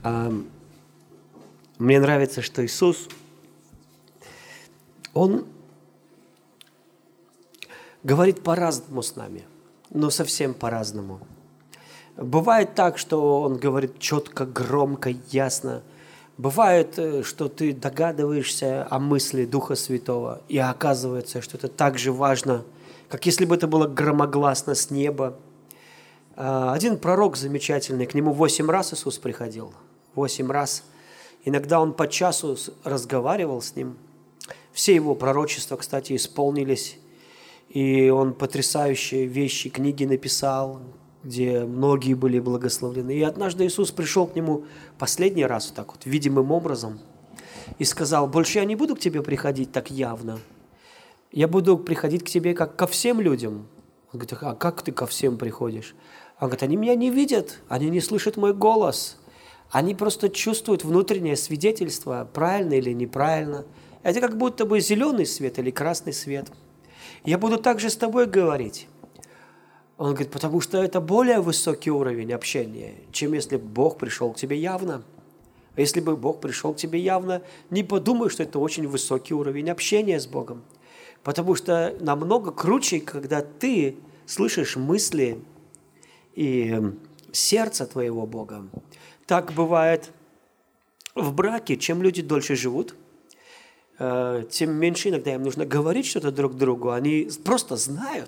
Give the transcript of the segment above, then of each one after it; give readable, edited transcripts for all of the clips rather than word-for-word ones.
Мне нравится, что Иисус, Он говорит по-разному с нами, но совсем по-разному. Бывает так, что Он говорит четко, громко, ясно. Бывает, что ты догадываешься о мысли Духа Святого, и оказывается, что это так же важно, как если бы это было громогласно с неба. Один пророк замечательный, к нему 8 раз Иисус приходил. 8 раз. Иногда Он по часу разговаривал с ним. Все его пророчества, кстати, исполнились. И он потрясающие вещи, книги написал, где многие были благословлены. И однажды Иисус пришел к нему последний раз, вот так вот, видимым образом, и сказал: больше я не буду к тебе приходить так явно. Я буду приходить к тебе как ко всем людям. Он говорит: а как ты ко всем приходишь? Он говорит: они меня не видят, они не слышат мой голос. Они просто чувствуют внутреннее свидетельство, правильно или неправильно. Это как будто бы зеленый свет или красный свет. Я буду также с тобой говорить. Он говорит: потому что это более высокий уровень общения, чем если бы Бог пришел к тебе явно. А если бы Бог пришел к тебе явно, не подумай, что это очень высокий уровень общения с Богом. Потому что намного круче, когда ты слышишь мысли и сердце твоего Бога. Так бывает в браке. Чем люди дольше живут, тем меньше иногда им нужно говорить что-то друг другу. Они просто знают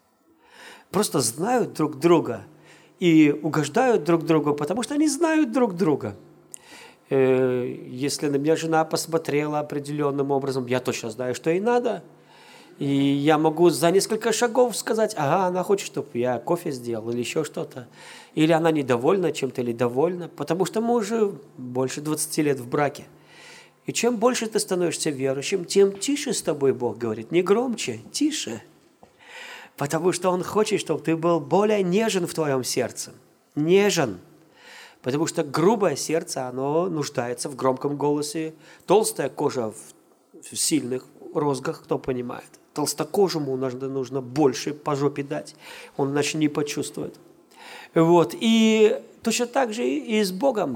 друг друга и угождают друг другу, потому что они знают друг друга. Если на меня жена посмотрела определенным образом, я точно знаю, что ей надо. И я могу за несколько шагов сказать: ага, она хочет, чтобы я кофе сделал или еще что-то. Или она недовольна чем-то или довольна, потому что мы уже больше 20 лет в браке. И чем больше ты становишься верующим, тем тише с тобой Бог говорит, не громче, тише. Потому что Он хочет, чтобы ты был более нежен в твоем сердце. Нежен. Потому что грубое сердце, оно нуждается в громком голосе. Толстая кожа в сильных розгах, кто понимает. Толстокожему нужно больше по жопе дать, он иначе не почувствует. Вот. И точно так же и с Богом.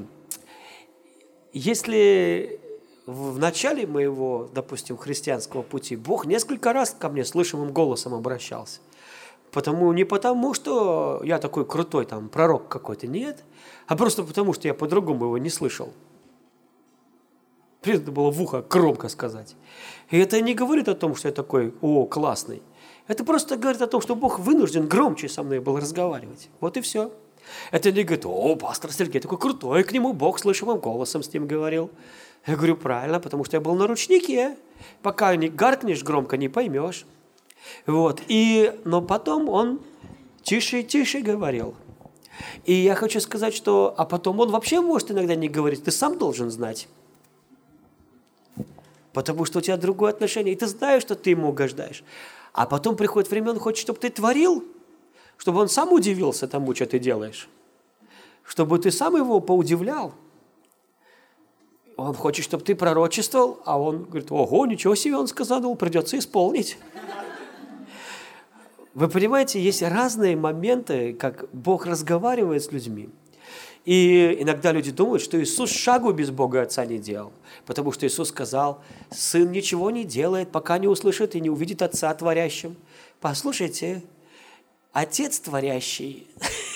Если в начале моего, допустим, христианского пути Бог несколько раз ко мне слышимым голосом обращался. Не потому, что я такой крутой там пророк какой-то, нет, а просто потому, что я по-другому его не слышал. Надо было в ухо громко сказать. И это не говорит о том, что я такой, классный. Это просто говорит о том, что Бог вынужден громче со мной был разговаривать. Вот и все. Это не говорит: пастор Сергей такой крутой, к нему Бог слышимым голосом с ним говорил. Я говорю: правильно, потому что я был на ручнике. Пока не гаркнешь громко, не поймешь. Вот. Но потом он тише и тише говорил. И я хочу сказать, что... А потом он вообще может иногда не говорить. Ты сам должен знать. Потому что у тебя другое отношение, и ты знаешь, что ты ему угождаешь. А потом приходит время, он хочет, чтобы ты творил, чтобы он сам удивился тому, что ты делаешь, чтобы ты сам его поудивлял. Он хочет, чтобы ты пророчествовал, а он говорит: ого, ничего себе, он сказал, придется исполнить. Вы понимаете, есть разные моменты, как Бог разговаривает с людьми. И иногда люди думают, что Иисус шагу без Бога Отца не делал, потому что Иисус сказал: Сын ничего не делает, пока не услышит и не увидит Отца творящим. Послушайте, Отец творящий,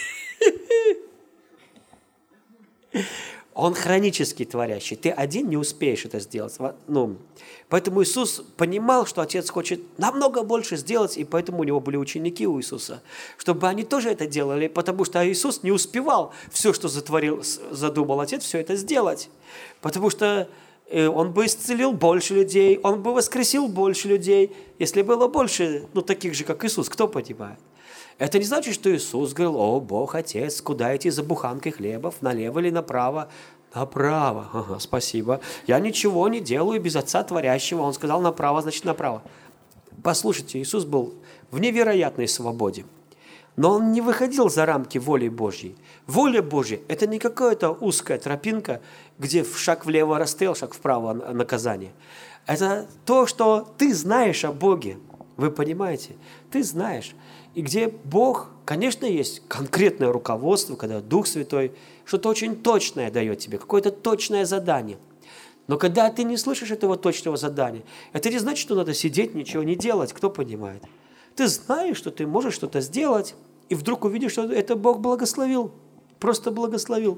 Он хронически творящий. Ты один не успеешь это сделать. Поэтому Иисус понимал, что Отец хочет намного больше сделать, и поэтому у него были ученики у Иисуса, чтобы они тоже это делали, потому что Иисус не успевал все, что задумал Отец, все это сделать. Потому что Он бы исцелил больше людей, Он бы воскресил больше людей, если было больше, таких же, как Иисус, кто понимает? Это не значит, что Иисус говорил: Бог, Отец, куда идти за буханкой хлебов, налево или направо? Направо. Ага, спасибо. Я ничего не делаю без Отца Творящего. Он сказал: направо, значит направо. Послушайте, Иисус был в невероятной свободе. Но Он не выходил за рамки воли Божьей. Воля Божья – это не какая-то узкая тропинка, где шаг влево расстрел, шаг вправо наказание. Это то, что ты знаешь о Боге. Вы понимаете? Ты знаешь. И где Бог, конечно, есть конкретное руководство, когда Дух Святой что-то очень точное дает тебе, какое-то точное задание. Но когда ты не слышишь этого точного задания, это не значит, что надо сидеть, ничего не делать. Кто понимает? Ты знаешь, что ты можешь что-то сделать, и вдруг увидишь, что это Бог благословил. Просто благословил.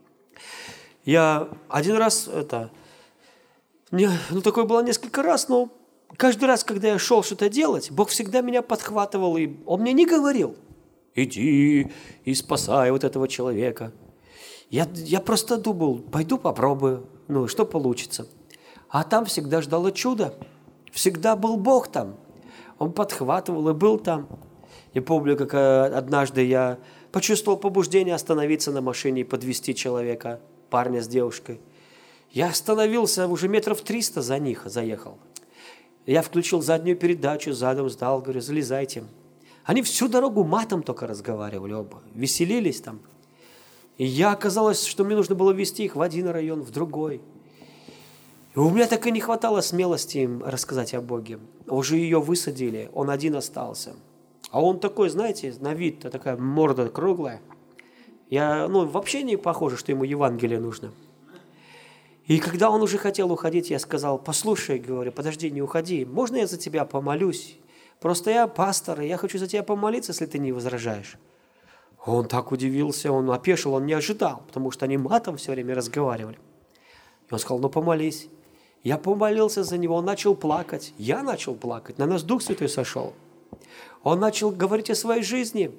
Я один раз, такое было несколько раз, но каждый раз, когда я шел что-то делать, Бог всегда меня подхватывал, и Он мне не говорил: иди и спасай вот этого человека. Я просто думал, пойду попробую, что получится. А там всегда ждало чудо. Всегда был Бог там. Он подхватывал и был там. Я помню, как однажды я почувствовал побуждение остановиться на машине и подвезти человека, парня с девушкой. Я остановился, уже метров 300 за них заехал. Я включил заднюю передачу, задом сдал, говорю: залезайте. Они всю дорогу матом только разговаривали оба, веселились там. И оказалось, что мне нужно было везти их в один район, в другой. И у меня так и не хватало смелости им рассказать о Боге. Уже ее высадили, он один остался. А он такой, знаете, на вид, такая морда круглая. Вообще не похоже, что ему Евангелие нужно. И когда он уже хотел уходить, я сказал: послушай, говорю, подожди, не уходи, можно я за тебя помолюсь? Просто я пастор, и я хочу за тебя помолиться, если ты не возражаешь. Он так удивился, он опешил, он не ожидал, потому что они матом все время разговаривали. И он сказал: помолись. Я помолился за него, он начал плакать, я начал плакать, на нас Дух Святой сошел. Он начал говорить о своей жизни.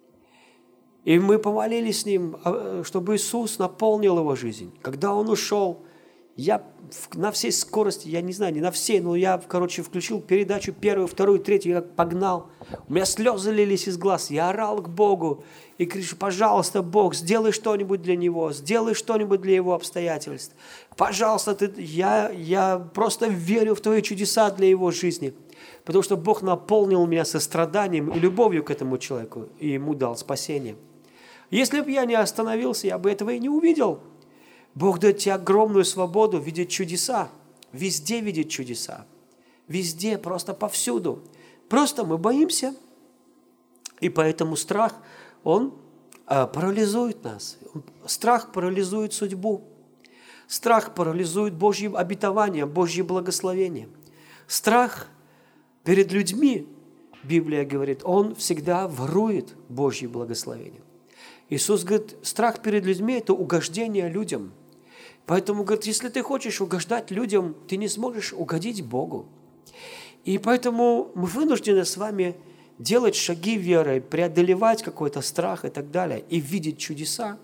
И мы помолились с ним, чтобы Иисус наполнил его жизнь. Когда он ушел, я на всей скорости, я не знаю, не на всей, но я, включил передачу первую, вторую, третью, я погнал. У меня слезы лились из глаз, я орал к Богу и кричу: пожалуйста, Бог, сделай что-нибудь для него, сделай что-нибудь для его обстоятельств. Пожалуйста, я просто верю в твои чудеса для его жизни. Потому что Бог наполнил меня состраданием и любовью к этому человеку, и ему дал спасение. Если бы я не остановился, я бы этого и не увидел. Бог дает тебе огромную свободу видеть чудеса. Везде видеть чудеса. Везде, просто повсюду. Просто мы боимся. И поэтому страх, он парализует нас. Страх парализует судьбу. Страх парализует Божьи обетования, Божьи благословения. Страх перед людьми, Библия говорит, он всегда ворует Божьи благословения. Иисус говорит, страх перед людьми – это угождение людям. Поэтому, говорит, если ты хочешь угождать людям, ты не сможешь угодить Богу. И поэтому мы вынуждены с вами делать шаги веры, преодолевать какой-то страх и так далее, и видеть чудеса.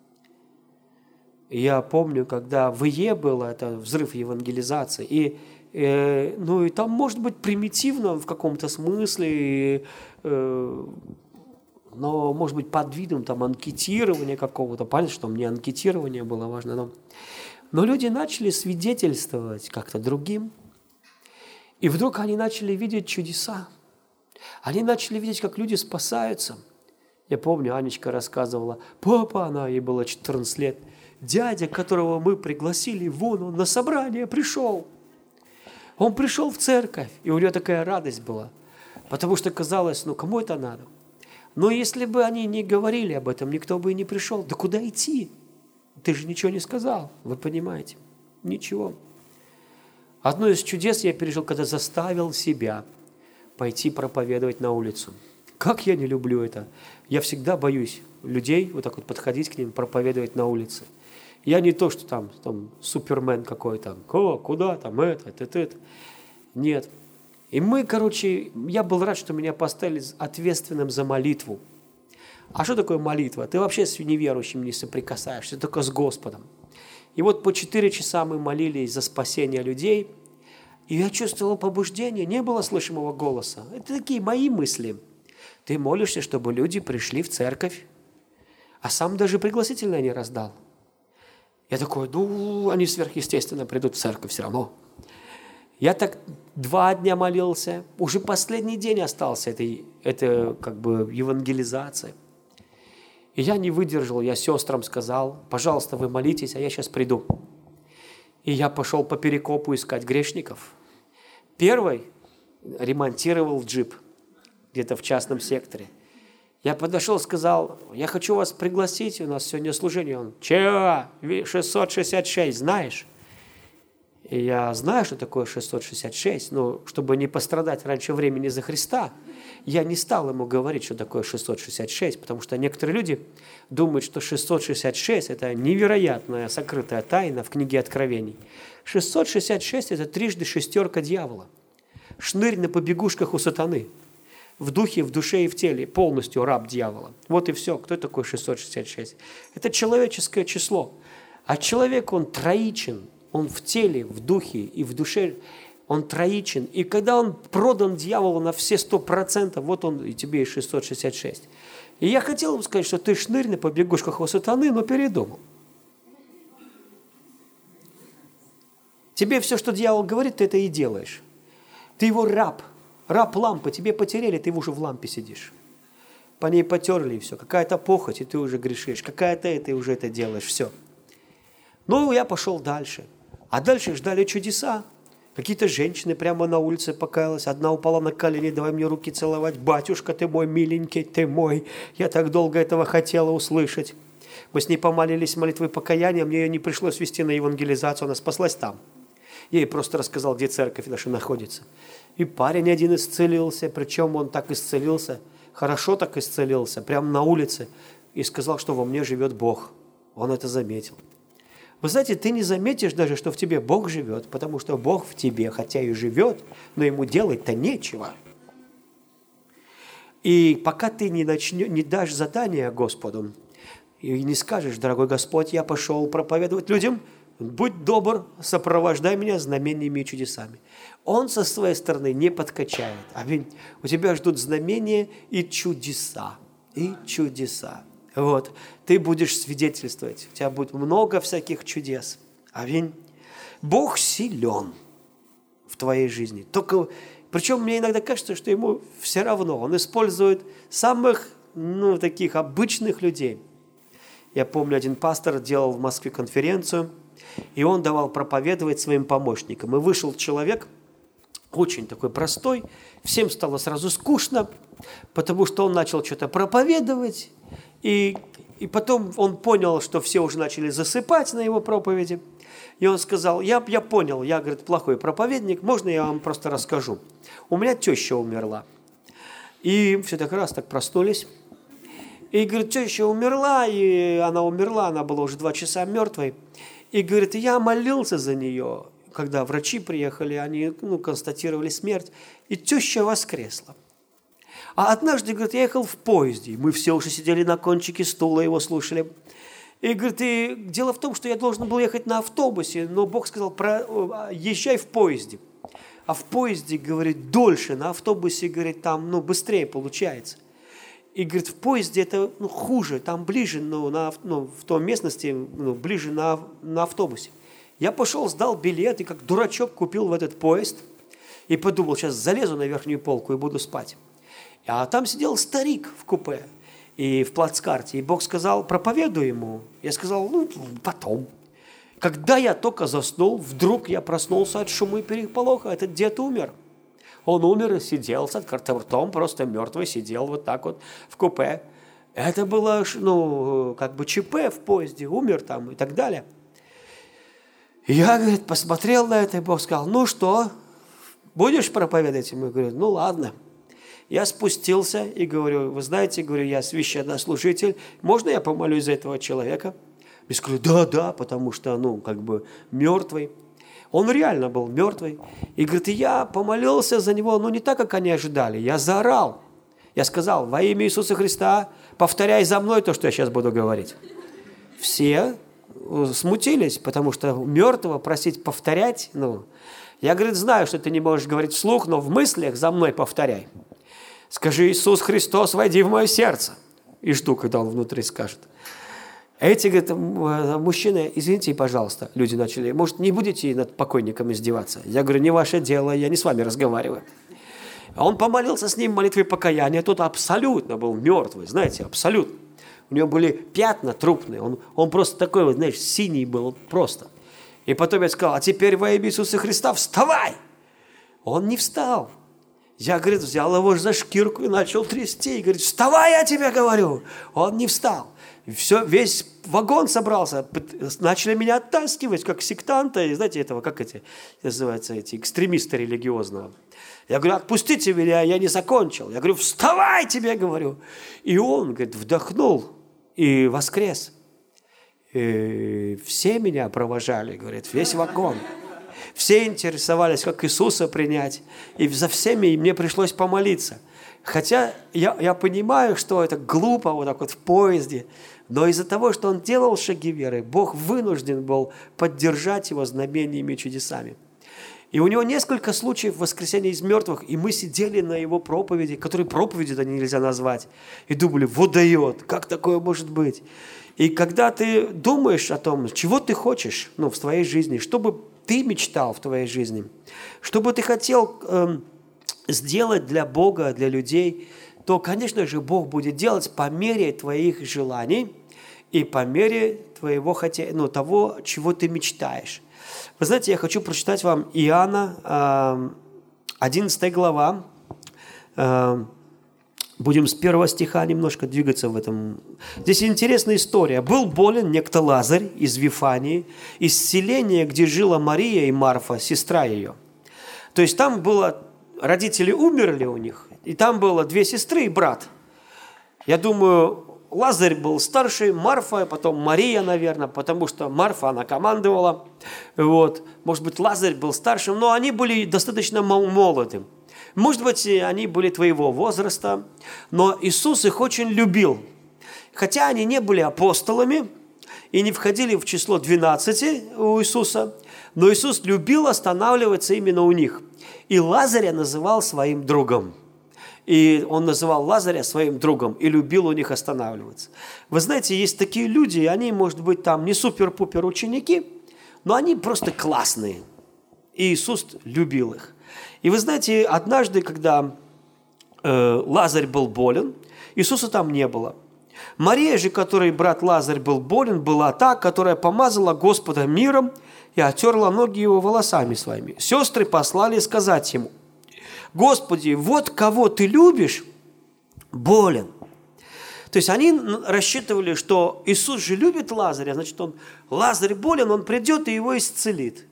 Я помню, когда в ИЕ было, это взрыв евангелизации, и там может быть примитивно в каком-то смысле, но может быть под видом анкетирования какого-то, понятно, что мне анкетирование было важно, но люди начали свидетельствовать как-то другим, и вдруг они начали видеть чудеса, они начали видеть, как люди спасаются. Я помню, Анечка рассказывала, папа, ей было 14 лет, дядя, которого мы пригласили, он на собрание пришел. Он пришел в церковь, и у него такая радость была, потому что казалось, кому это надо? Но если бы они не говорили об этом, никто бы и не пришел. Да куда идти? Ты же ничего не сказал, вы понимаете? Ничего. Одно из чудес я пережил, когда заставил себя пойти проповедовать на улицу. Как я не люблю это. Я всегда боюсь людей вот так вот подходить к ним, проповедовать на улице. Я не то, что там супермен какой-то, куда там, это. Нет. И я был рад, что меня поставили ответственным за молитву. А что такое молитва? Ты вообще с неверующим не соприкасаешься, только с Господом. И вот по 4 часа мы молились за спасение людей, и я чувствовал побуждение, не было слышимого голоса. Это такие мои мысли. Ты молишься, чтобы люди пришли в церковь, а сам даже пригласительное не раздал. Я такой, они сверхъестественно придут в церковь все равно. Я так 2 дня молился, уже последний день остался это евангелизация. И я не выдержал, я сестрам сказал, пожалуйста, вы молитесь, а я сейчас приду. И я пошел по перекопу искать грешников. Первый ремонтировал джип где-то в частном секторе. Я подошел, сказал, я хочу вас пригласить, у нас сегодня служение. Он, чего? 666, знаешь? И я знаю, что такое 666, но чтобы не пострадать раньше времени за Христа, я не стал ему говорить, что такое 666, потому что некоторые люди думают, что 666 – это невероятная сокрытая тайна в книге Откровений. 666 – это трижды шестерка дьявола. Шнырь на побегушках у сатаны. В духе, в душе и в теле, полностью раб дьявола. Вот и все. Кто такой 666? Это человеческое число. А человек, он троичен. Он в теле, в духе и в душе, он троичен. И когда он продан дьяволу на все 100%, вот он и тебе и 666. И я хотел ему сказать, что ты шнырь на побегушках у сатаны, но передумал. Тебе все, что дьявол говорит, ты это и делаешь. Ты его раб. Раб лампы, тебе потеряли, ты уже в лампе сидишь. По ней потерли и все. Какая-то похоть, и ты уже грешишь. Какая-то это, и уже это делаешь. Все. Ну, я пошел дальше. А дальше ждали чудеса. Какие-то женщины прямо на улице покаялась. Одна упала на колени, давай мне руки целовать. Батюшка, ты мой миленький, ты мой. Я так долго этого хотела услышать. Мы с ней помолились молитвой покаяния. Мне ее не пришлось вести на евангелизацию. Она спаслась там. Я ей просто рассказал, где церковь наша находится. И парень один исцелился, причем он так исцелился, хорошо так исцелился, прямо на улице, и сказал, что во мне живет Бог. Он это заметил. Вы знаете, ты не заметишь даже, что в тебе Бог живет, потому что Бог в тебе, хотя и живет, но ему делать-то нечего. И пока ты не дашь задание Господу, и не скажешь, дорогой Господь, я пошел проповедовать людям, будь добр, сопровождай меня знамениями и чудесами. Он со своей стороны не подкачает. Аминь. У тебя ждут знамения и чудеса. И чудеса. Вот. Ты будешь свидетельствовать. У тебя будет много всяких чудес. Аминь. Бог силен в твоей жизни. Только, причем мне иногда кажется, что ему все равно. Он использует самых, таких обычных людей. Я помню, один пастор делал в Москве конференцию, и он давал проповедовать своим помощникам. И вышел человек, очень такой простой, всем стало сразу скучно, потому что он начал что-то проповедовать, и потом он понял, что все уже начали засыпать на его проповеди, и он сказал, я понял, я, говорит, плохой проповедник, можно я вам просто расскажу? У меня теща умерла. И все так раз так проснулись, и, говорит, теща умерла, и она умерла, она была уже 2 часа мертвой, и, говорит, я молился за нее. Когда врачи приехали, они констатировали смерть, и теща воскресла. А однажды, говорит, я ехал в поезде, и мы все уже сидели на кончике стула, его слушали. И, говорит, дело в том, что я должен был ехать на автобусе, но Бог сказал, езжай в поезде. А в поезде, говорит, дольше, на автобусе, говорит, там, быстрее получается. И, говорит, в поезде это хуже, там ближе, в той местности, ближе на автобусе. Я пошел, сдал билет и как дурачок купил в этот поезд и подумал, сейчас залезу на верхнюю полку и буду спать. А там сидел старик в купе и в плацкарте, и Бог сказал, проповедуй ему. Я сказал, потом. Когда я только заснул, вдруг я проснулся от шума и переполоха, этот дед умер. Он умер и сидел с открытым ртом, просто мертвый, сидел вот так вот в купе. Это было, ЧП в поезде, умер там и так далее. Я, говорит, посмотрел на это, и Бог сказал, ну что, будешь проповедовать? И мы говорим, ладно. Я спустился и говорю, вы знаете, говорю, я священнослужитель, можно я помолюсь за этого человека? Я говорю, да, потому что, мертвый. Он реально был мертвый. И, говорит, я помолился за него, не так, как они ожидали. Я заорал. Я сказал, во имя Иисуса Христа, повторяй за мной то, что я сейчас буду говорить. Все смутились, потому что мертвого просить повторять, я, говорит, знаю, что ты не можешь говорить вслух, но в мыслях за мной повторяй. Скажи, Иисус Христос, войди в мое сердце. И жду, когда он внутри скажет. Эти, говорит, мужчины, извините, пожалуйста, люди начали, может, не будете над покойником издеваться? Я говорю, не ваше дело, я не с вами разговариваю. А он помолился с ним молитвой покаяния, тот абсолютно был мертвый, знаете, абсолютно. У него были пятна трупные, он просто такой, синий был, просто. И потом я сказал, а теперь во имя Иисуса Христа вставай! Он не встал. Я, говорит, взял его за шкирку и начал трясти. И говорит, вставай, я тебе говорю. Он не встал. И все, весь вагон собрался. Начали меня оттаскивать, как сектанта. И знаете, этого, как эти называются, эти экстремисты религиозного. Я говорю, отпустите меня, я не закончил. Я говорю, вставай, тебе говорю. И он, говорит, вдохнул и воскрес. И все меня провожали, говорит, весь вагон. Все интересовались, как Иисуса принять. И за всеми и мне пришлось помолиться. Хотя я понимаю, что это глупо вот так вот в поезде. Но из-за того, что он делал шаги веры, Бог вынужден был поддержать его знамениями и чудесами. И у него несколько случаев воскресения из мертвых, и мы сидели на его проповеди, которые проповеди-то нельзя назвать, и думали, вот дает, как такое может быть? И когда ты думаешь о том, чего ты хочешь в твоей жизни, что бы ты мечтал в твоей жизни, что бы ты хотел сделать для Бога, для людей, то, конечно же, Бог будет делать по мере твоих желаний и по мере твоего того, чего ты мечтаешь. Вы знаете, я хочу прочитать вам Иоанна, 11 глава. Будем с 1 стиха немножко двигаться в этом. Здесь интересная история. Был болен некто Лазарь из Вифании, из селения, где жила Мария и Марфа, сестра ее. То есть там было, родители умерли у них, и там было 2 сестры и брат. Я думаю, Лазарь был старший, Марфа, потом Мария, наверное, потому что Марфа, она командовала. Вот. Может быть, Лазарь был старшим, но они были достаточно молоды. Может быть, они были твоего возраста, но Иисус их очень любил. Хотя они не были апостолами и не входили в число 12 у Иисуса, но Иисус любил останавливаться именно у них. И Лазаря называл своим другом. И он называл Лазаря своим другом и любил у них останавливаться. Вы знаете, есть такие люди, они, может быть, там не супер-пупер ученики, но они просто классные. И Иисус любил их. И вы знаете, однажды, когда Лазарь был болен, Иисуса там не было. Мария же, которой брат Лазарь был болен, была та, которая помазала Господа миром и отерла ноги его волосами своими. Сестры послали сказать ему, Господи, вот кого ты любишь, болен. То есть они рассчитывали, что Иисус же любит Лазаря, значит, Лазарь болен, он придет и его исцелит.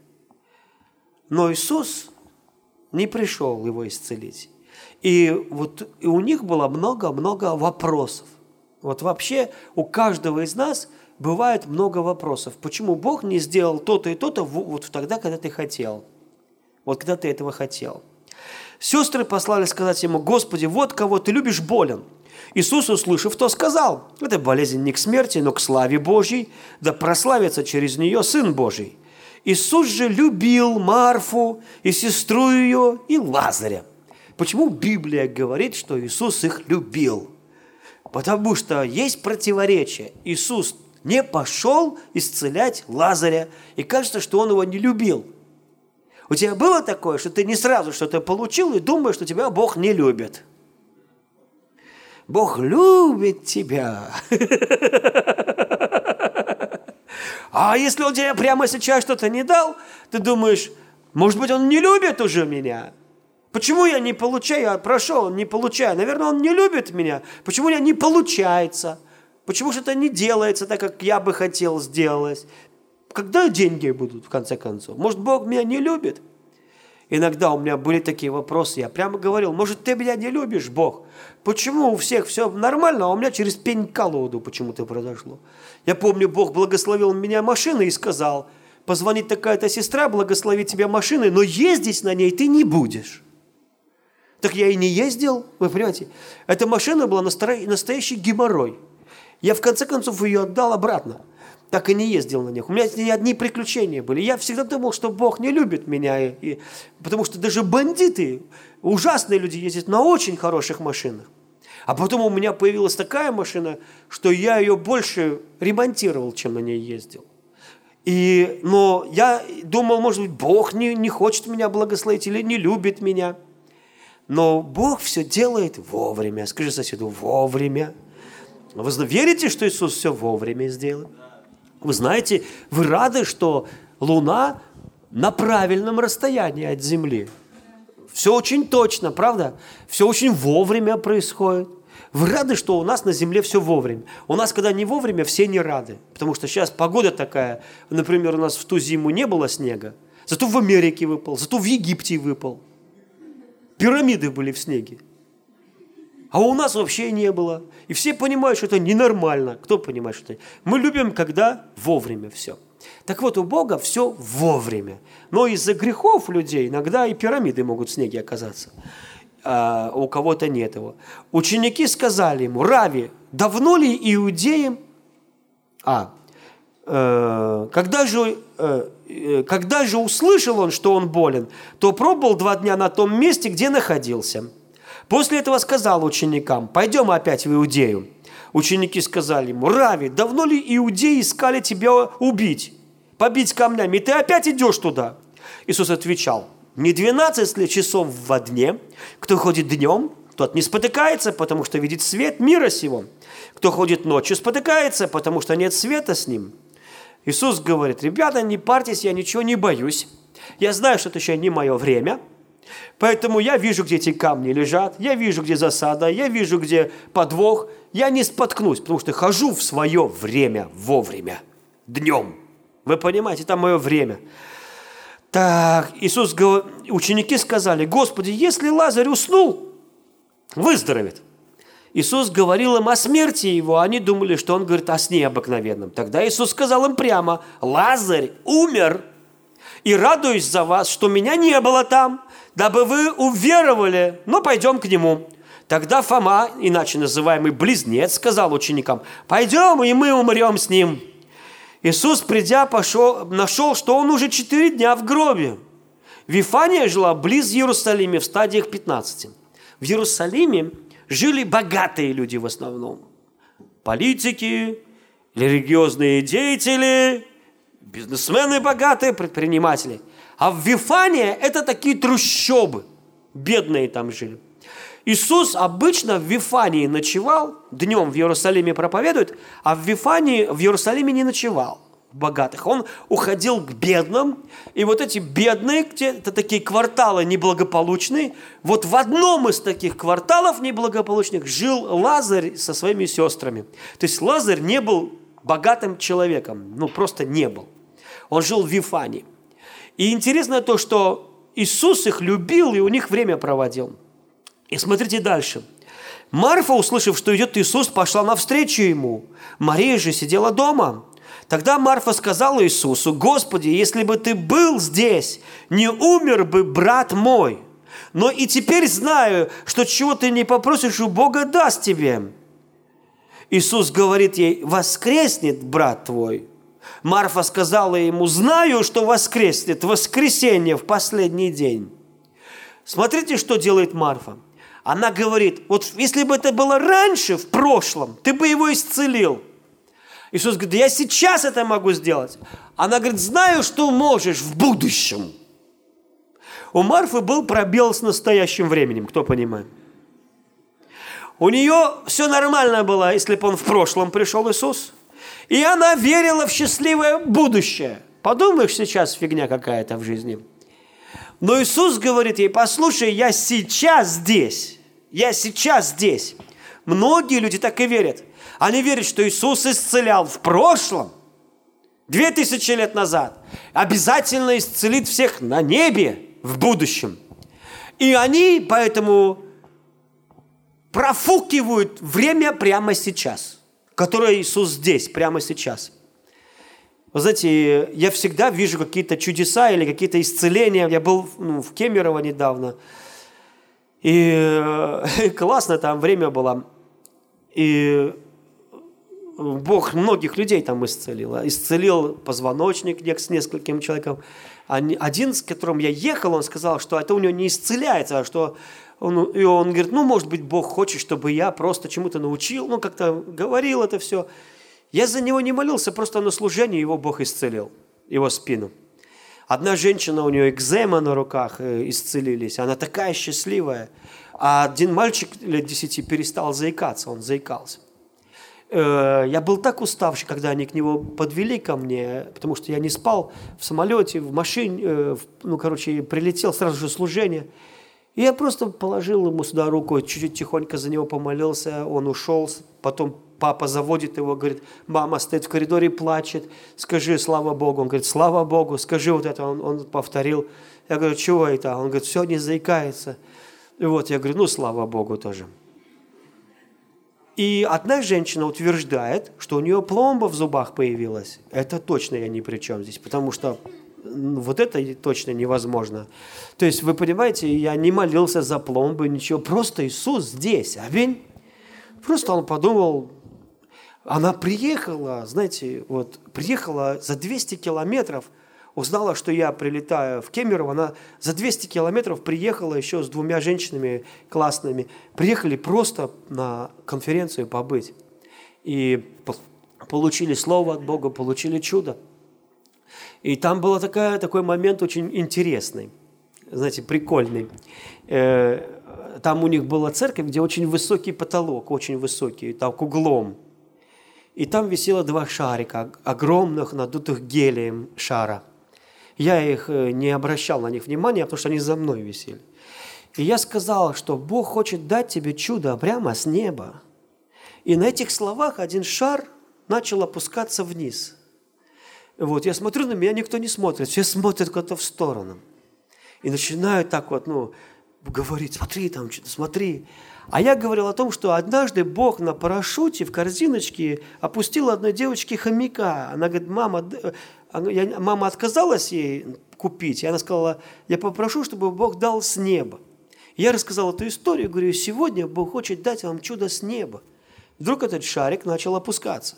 Но Иисус не пришел его исцелить. И у них было много-много вопросов. Вот вообще у каждого из нас бывает много вопросов. Почему Бог не сделал то-то и то-то вот тогда, когда ты хотел? Вот когда ты этого хотел. Сестры послали сказать ему, Господи, вот кого ты любишь, болен. Иисус, услышав то, сказал, это болезнь не к смерти, но к славе Божьей, да прославится через нее Сын Божий. Иисус же любил Марфу и сестру ее и Лазаря. Почему Библия говорит, что Иисус их любил? Потому что есть противоречие. Иисус не пошел исцелять Лазаря, и кажется, что он его не любил. У тебя было такое, что ты не сразу что-то получил и думаешь, что тебя Бог не любит? Бог любит тебя. А если он тебе прямо сейчас что-то не дал, ты думаешь, может быть, он не любит уже меня? Почему я не получаю? Я прошел, не получаю. Наверное, он не любит меня. Почему у меня не получается? Почему что-то не делается так, как я бы хотел сделать? Когда деньги будут, в конце концов? Может, Бог меня не любит? Иногда у меня были такие вопросы. Я прямо говорил, может, ты меня не любишь, Бог? Почему у всех все нормально, а у меня через пень-колоду почему-то произошло? Я помню, Бог благословил меня машиной и сказал, позвонит такая-то сестра, благословит тебя машиной, но ездить на ней ты не будешь. Так я и не ездил, вы понимаете? Эта машина была настоящий геморрой. Я в конце концов ее отдал обратно. Так и не ездил на них. У меня не одни приключения были. Я всегда думал, что Бог не любит меня. Потому что даже бандиты, ужасные люди ездят на очень хороших машинах. А потом у меня появилась такая машина, что я ее больше ремонтировал, чем на ней ездил. Но я думал, может быть, Бог не хочет меня благословить или не любит меня. Но Бог все делает вовремя. Скажи соседу, вовремя. Вы верите, что Иисус все вовремя сделает? Вы знаете, вы рады, что Луна на правильном расстоянии от Земли. Все очень точно, правда? Все очень вовремя происходит. Вы рады, что у нас на земле все вовремя? У нас, когда не вовремя, все не рады. Потому что сейчас погода такая. Например, у нас в ту зиму не было снега. Зато в Америке выпал, зато в Египте выпал. Пирамиды были в снеге. А у нас вообще не было. И все понимают, что это ненормально. Кто понимает, что это? Мы любим, когда вовремя все. Так вот, у Бога все вовремя. Но из-за грехов людей иногда и пирамиды могут в снеге оказаться. А у кого-то нет его. Ученики сказали ему: Рави, давно ли иудеям... Когда же услышал он, что он болен, то пробыл 2 дня на том месте, где находился. После этого сказал ученикам: пойдем опять в Иудею. Ученики сказали ему: Рави, давно ли иудеи искали тебя убить, побить камнями, и ты опять идешь туда? Иисус отвечал: не 12 ли часов во дне? Кто ходит днем, тот не спотыкается, потому что видит свет мира сего. Кто ходит ночью, спотыкается, потому что нет света с ним. Иисус говорит: ребята, не парьтесь, я ничего не боюсь. Я знаю, что это еще не мое время, поэтому я вижу, где эти камни лежат, я вижу, где засада, я вижу, где подвох. Я не споткнусь, потому что хожу в свое время, вовремя, днем. Вы понимаете, это мое время. Так, ученики сказали: Господи, если Лазарь уснул, выздоровеет. Иисус говорил им о смерти его, они думали, что он говорит о сне обыкновенном. Тогда Иисус сказал им прямо: Лазарь умер, и радуюсь за вас, что меня не было там, дабы вы уверовали, но пойдем к нему. Тогда Фома, иначе называемый Близнец, сказал ученикам: пойдем, и мы умрем с ним. Иисус, придя, нашел, что он уже 4 дня в гробе. Вифания жила близ Иерусалима в стадиях 15. В Иерусалиме жили богатые люди в основном. Политики, религиозные деятели, бизнесмены богатые, предприниматели. А в Вифании это такие трущобы. Бедные там жили. Иисус обычно в Вифании ночевал, днем в Иерусалиме проповедует, а в Вифании в Иерусалиме не ночевал, богатых. Он уходил к бедным, и вот эти бедные, это такие кварталы неблагополучные, вот в одном из таких кварталов неблагополучных жил Лазарь со своими сестрами. То есть Лазарь не был богатым человеком, просто не был. Он жил в Вифании. И интересно то, что Иисус их любил и у них время проводил. И смотрите дальше. Марфа, услышав, что идет Иисус, пошла навстречу ему. Мария же сидела дома. Тогда Марфа сказала Иисусу: Господи, если бы ты был здесь, не умер бы брат мой. Но и теперь знаю, что чего ты не попросишь, у Бога даст тебе. Иисус говорит ей: воскреснет брат твой. Марфа сказала ему: знаю, что воскреснет в воскресенье в последний день. Смотрите, что делает Марфа. Она говорит: вот если бы это было раньше, в прошлом, ты бы его исцелил. Иисус говорит: да я сейчас это могу сделать. Она говорит: знаю, что можешь в будущем. У Марфы был пробел с настоящим временем, кто понимает? У нее все нормально было, если бы он в прошлом пришел, Иисус. И она верила в счастливое будущее. Подумаешь, сейчас фигня какая-то в жизни. Но Иисус говорит ей: послушай, я сейчас здесь. Я сейчас здесь. Многие люди так и верят. Они верят, что Иисус исцелял в прошлом, 2000 лет назад. Обязательно исцелит всех на небе в будущем. И они поэтому профукивают время прямо сейчас, которое Иисус здесь, прямо сейчас. Вы знаете, я всегда вижу какие-то чудеса или какие-то исцеления. Я был в Кемерово недавно. И классно там время было. И Бог многих людей там исцелил. Исцелил позвоночник с нескольким человеком. Один, с которым я ехал, он сказал, что это у него не исцеляется, а что... И он говорит: может быть, Бог хочет, чтобы я просто чему-то научил. Как-то говорил это все. Я за него не молился, просто на служении его Бог исцелил, его спину. Одна женщина, у нее экзема на руках исцелились, она такая счастливая. А один мальчик лет 10 перестал заикаться, он заикался. Я был так уставший, когда они к нему подвели ко мне, потому что я не спал в самолете, в машине, прилетел сразу же служение. И я просто положил ему сюда руку, чуть-чуть тихонько за него помолился, он ушел, потом папа заводит его, говорит, мама стоит в коридоре и плачет, скажи слава Богу. Он говорит, слава Богу, скажи вот это. Он повторил. Я говорю, чего это? Он говорит, все, не заикается. И вот я говорю, ну слава Богу тоже. И одна женщина утверждает, что у нее пломба в зубах появилась. Это точно я ни при чем здесь, потому что вот это точно невозможно. То есть, вы понимаете, я не молился за пломбы, ничего, просто Иисус здесь, аминь. Просто он подумал, она приехала, знаете, вот приехала за 200 километров, узнала, что я прилетаю в Кемерово, она за 200 километров приехала еще с 2 женщинами классными, приехали просто на конференцию побыть. И получили слово от Бога, получили чудо. И там был такой момент очень интересный, знаете, прикольный. Там у них была церковь, где очень высокий потолок, очень высокий, так углом. И там висело 2 шарика, огромных, надутых гелием шара. Я их не обращал на них внимания, потому что они за мной висели. И я сказал, что Бог хочет дать тебе чудо прямо с неба. И на этих словах один шар начал опускаться вниз. Вот, я смотрю, на меня никто не смотрит, все смотрят куда-то в сторону. И начинают так вот, говорить, смотри там, что-то смотри. А я говорил о том, что однажды Бог на парашюте в корзиночке опустил одной девочке хомяка. Она говорит, мама отказалась ей купить, и она сказала, я попрошу, чтобы Бог дал с неба. И я рассказал эту историю, говорю, сегодня Бог хочет дать вам чудо с неба. Вдруг этот шарик начал опускаться.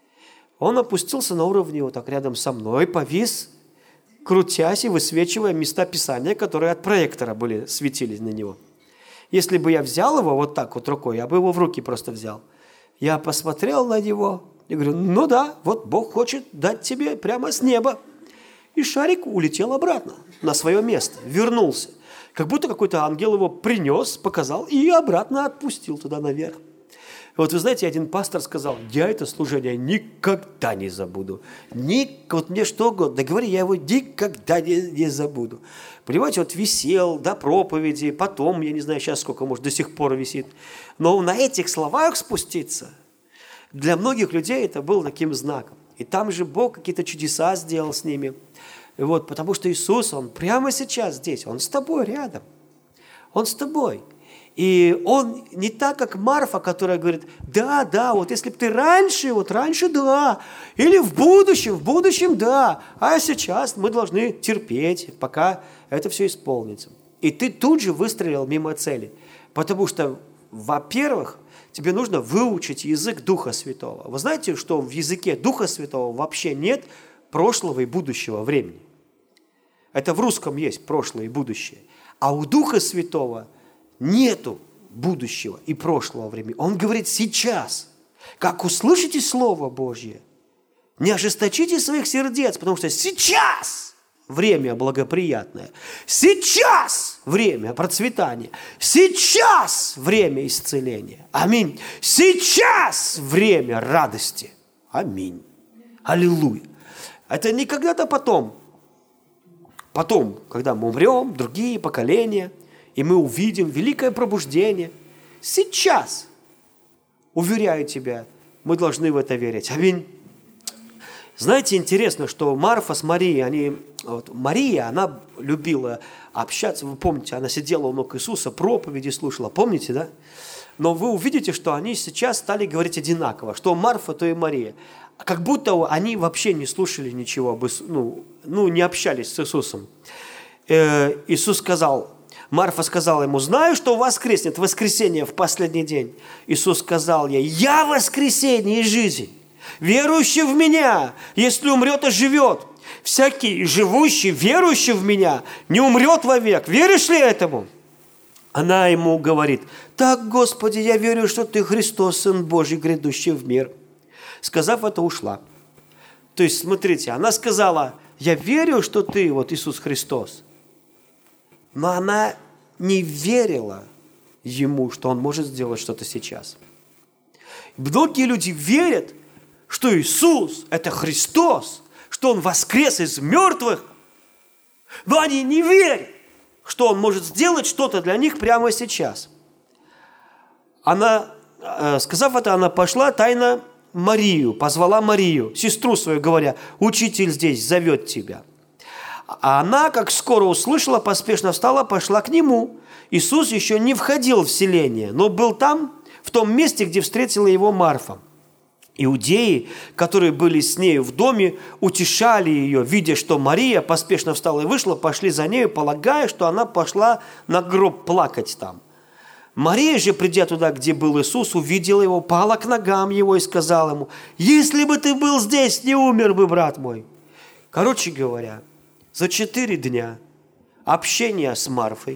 Он опустился на уровне вот так рядом со мной, повис, крутясь и высвечивая места Писания, которые от проектора светились на него. Если бы я взял его вот так вот рукой, я бы его в руки просто взял. Я посмотрел на него и говорю, ну да, вот Бог хочет дать тебе прямо с неба. И шарик улетел обратно на свое место, вернулся. Как будто какой-то ангел его принес, показал и обратно отпустил туда наверх. Вот вы знаете, один пастор сказал, я это служение никогда не забуду. Вот мне что угодно, да говори, я его никогда не забуду. Понимаете, вот висел до проповеди, потом, я не знаю, сейчас сколько, может, до сих пор висит. Но на этих словах спуститься, для многих людей это был таким знаком. И там же Бог какие-то чудеса сделал с ними. Вот, потому что Иисус, Он прямо сейчас здесь, Он с тобой рядом. Он с тобой. И он не так, как Марфа, которая говорит, да, вот если бы ты раньше, да, или в будущем, да, а сейчас мы должны терпеть, пока это все исполнится. И ты тут же выстрелил мимо цели, потому что, во-первых, тебе нужно выучить язык Духа Святого. Вы знаете, что в языке Духа Святого вообще нет прошлого и будущего времени. Это в русском есть прошлое и будущее. А у Духа Святого нету будущего и прошлого времени. Он говорит сейчас. Как услышите Слово Божье, не ожесточите своих сердец, потому что сейчас время благоприятное, сейчас время процветания, сейчас время исцеления. Аминь. Сейчас время радости. Аминь. Аллилуйя. Это не когда-то потом. Потом, когда мы умрем, другие поколения – и мы увидим великое пробуждение. Сейчас, уверяю тебя, мы должны в это верить. Аминь. Знаете, интересно, что Марфа с Марией, Мария, она любила общаться. Вы помните, она сидела у ног Иисуса, проповеди слушала. Помните, да? Но вы увидите, что они сейчас стали говорить одинаково. Что Марфа, то и Мария. Как будто они вообще не слушали ничего, не общались с Иисусом. Иисус сказал, Марфа сказала ему, знаю, что воскреснет воскресенье в последний день. Иисус сказал ей, я воскресенье и жизнь. Верующий в меня, если умрет, оживет. Всякий живущий, верующий в меня, не умрет вовек. Веришь ли этому? Она ему говорит, так, Господи, я верю, что Ты Христос, Сын Божий, грядущий в мир. Сказав это, ушла. То есть, смотрите, она сказала, я верю, что Ты, Иисус Христос. Но она не верила Ему, что Он может сделать что-то сейчас. Многие люди верят, что Иисус – это Христос, что Он воскрес из мертвых, но они не верят, что он может сделать что-то для них прямо сейчас. Она, сказав это, она пошла тайно Марию, позвала Марию, сестру свою, говоря: «Учитель здесь зовет тебя». А она, как скоро услышала, поспешно встала, пошла к нему. Иисус еще не входил в селение, но был там, в том месте, где встретила его Марфа. Иудеи, которые были с нею в доме, утешали ее, видя, что Мария поспешно встала и вышла, пошли за нею, полагая, что она пошла на гроб плакать там. Мария же, придя туда, где был Иисус, увидела его, пала к ногам его и сказала ему: «Если бы ты был здесь, не умер бы брат мой». Короче говоря, за 4 дня общения с Марфой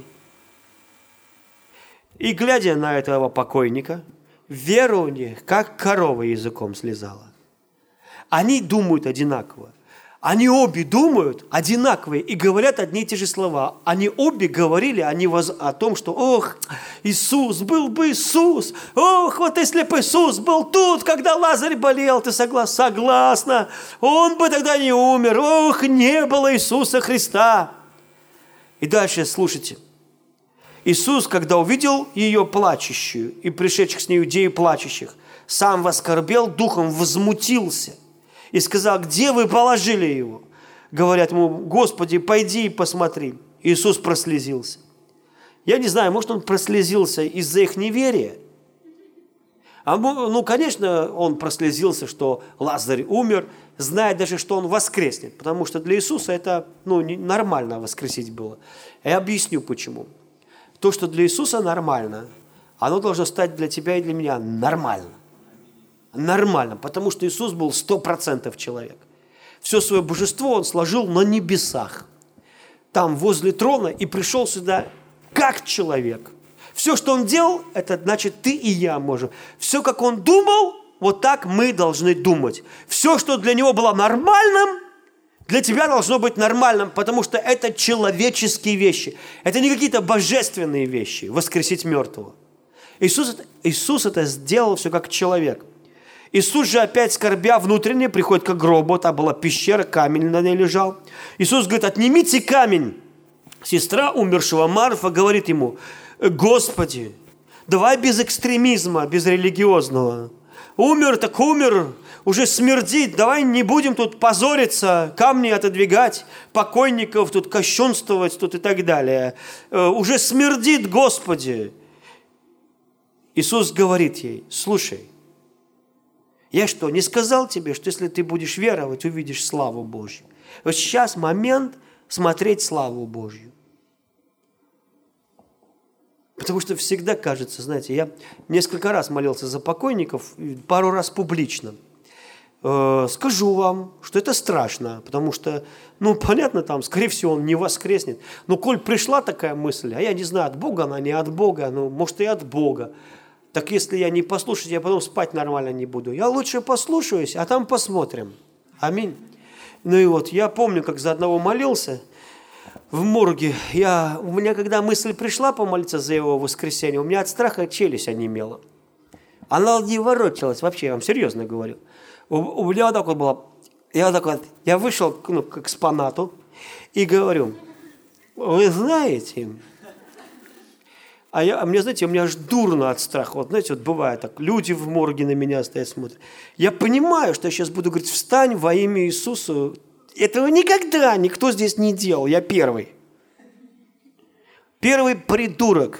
и глядя на этого покойника, вера у них, как корова языком слезала. Они думают одинаково. Они обе думают одинаковые и говорят одни и те же слова. Они обе говорили о том, что «Ох, Иисус, был бы Иисус! Ох, вот если бы Иисус был тут, когда Лазарь болел, ты согласна? Согласна! Он бы тогда не умер! Ох, не было Иисуса Христа!» И дальше слушайте. Иисус, когда увидел ее плачущую и пришедших с ней иудеев плачущих, сам воскорбел духом, возмутился и сказал: «Где вы положили его?» Говорят ему: «Господи, пойди и посмотри». Иисус прослезился. Я не знаю, может, он прослезился из-за их неверия. Конечно, он прослезился, что Лазарь умер, зная даже, что он воскреснет, потому что для Иисуса это нормально воскресить было. Я объясню, почему. То, что для Иисуса нормально, оно должно стать для тебя и для меня нормально. Нормально, потому что Иисус был 100% человек. Все свое божество Он сложил на небесах, там возле трона, и пришел сюда как человек. Все, что Он делал, это значит ты и я можем. Все, как Он думал, вот так мы должны думать. Все, что для Него было нормальным, для тебя должно быть нормальным, потому что это человеческие вещи. Это не какие-то божественные вещи, воскресить мертвого. Иисус это сделал все как человек. Иисус же опять, скорбя внутренне, приходит к гробу. Там была пещера, камень на ней лежал. Иисус говорит: «Отнимите камень». Сестра умершего Марфа говорит ему: «Господи, давай без экстремизма, без религиозного. Умер так умер, уже смердит, давай не будем тут позориться, камни отодвигать, покойников тут кощунствовать тут и так далее. Уже смердит, Господи». Иисус говорит ей: «Слушай, я что, не сказал тебе, что если ты будешь веровать, увидишь славу Божью? Вот сейчас момент смотреть славу Божью». Потому что всегда кажется, знаете, я несколько раз молился за покойников, пару раз публично. Скажу вам, что это страшно, потому что, понятно, там, скорее всего, он не воскреснет. Но коль пришла такая мысль, а я не знаю, от Бога она, не от Бога, может и от Бога, так если я не послушаюсь, я потом спать нормально не буду. Я лучше послушаюсь, а там посмотрим. Аминь. И вот, я помню, как за одного молился в морге. У меня, когда мысль пришла помолиться за его воскресенье, у меня от страха челюсть онемела. Она не ворочалась вообще, я вам серьезно говорю. У меня вот так вот было. Я вышел к экспонату и говорю: «Вы знаете...» Мне, знаете, у меня аж дурно от страха. Вот, знаете, вот бывает так, люди в морге на меня стоят, смотрят. Я понимаю, что я сейчас буду говорить: «Встань во имя Иисуса». Этого никогда никто здесь не делал. Я первый. Первый придурок.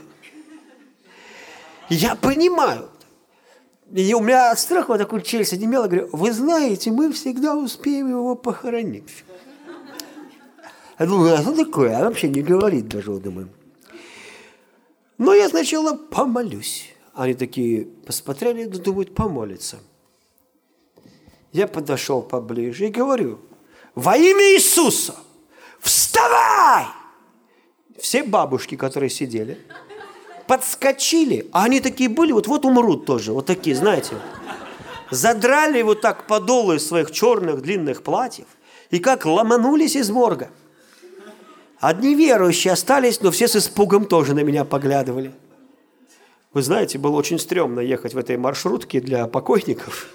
Я понимаю. И у меня от страха вот такой челюсть онемела. Говорю: «Вы знаете, мы всегда успеем его похоронить». Я думаю: а что такое? А вообще не говорит даже, думаю. Но я сначала помолюсь. Они такие посмотрели, думают, помолятся. Я подошел поближе и говорю: «Во имя Иисуса, вставай!» Все бабушки, которые сидели, подскочили, а они такие были, вот умрут тоже, вот такие, знаете. Задрали вот так подолы своих черных длинных платьев и как ломанулись из морга. Одни верующие остались, но все с испугом тоже на меня поглядывали. Вы знаете, было очень стрёмно ехать в этой маршрутке для покойников.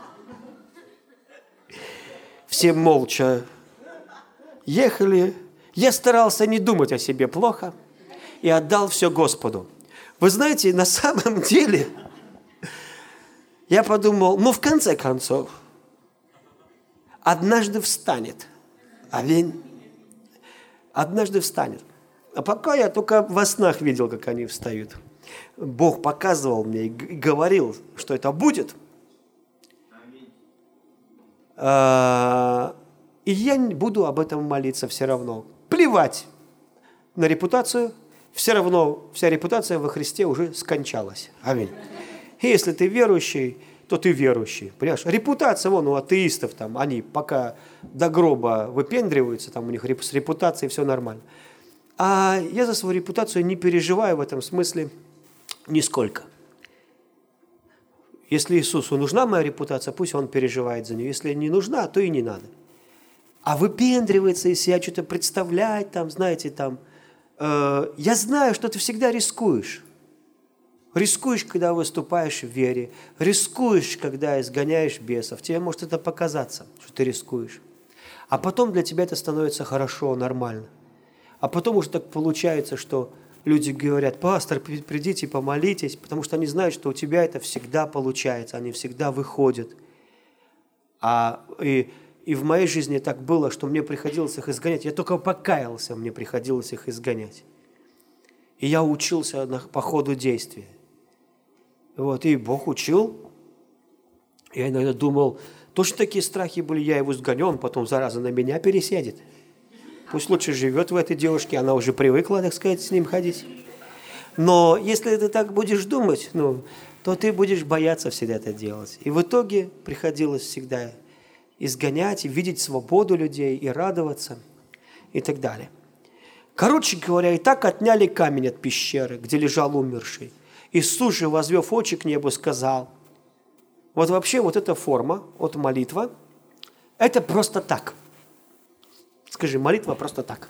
Все молча ехали, Я старался не думать о себе плохо и отдал все Господу. Вы знаете, на самом деле, я подумал, в конце концов, однажды встанет. Аминь. Однажды встанет. А пока я только во снах видел, как они встают. Бог показывал мне и говорил, что это будет. И я буду об этом молиться все равно. Плевать на репутацию. Все равно вся репутация во Христе уже скончалась. Аминь. И если ты верующий, то ты верующий. Понимаешь? Репутация, у атеистов, там, они пока до гроба выпендриваются, там у них с репутацией все нормально. А я за свою репутацию не переживаю в этом смысле нисколько. Если Иисусу нужна моя репутация, пусть Он переживает за нее. Если не нужна, то и не надо. А выпендривается из себя, что-то представлять, там, знаете, там. Я знаю, что ты всегда рискуешь. Рискуешь, когда выступаешь в вере. Рискуешь, когда изгоняешь бесов. Тебе может это показаться, что ты рискуешь. А потом для тебя это становится хорошо, нормально. А потом уже так получается, что люди говорят: пастор, придите, помолитесь, потому что они знают, что у тебя это всегда получается, они всегда выходят. И в моей жизни так было, что мне приходилось их изгонять. Я только покаялся, мне приходилось их изгонять. И я учился по ходу действия. И Бог учил. Я иногда думал, точно такие страхи были, я его изгоню, он потом, зараза, на меня пересядет. Пусть лучше живет в этой девушке, она уже привыкла, так сказать, с ним ходить. Но если ты так будешь думать, то ты будешь бояться всегда это делать. И в итоге приходилось всегда изгонять, и видеть свободу людей, и радоваться, и так далее. Короче говоря, и так отняли камень от пещеры, где лежал умерший. Иисус же, возвев очи к небу, сказал: вообще эта форма, молитва, это просто так. Скажи, молитва просто так.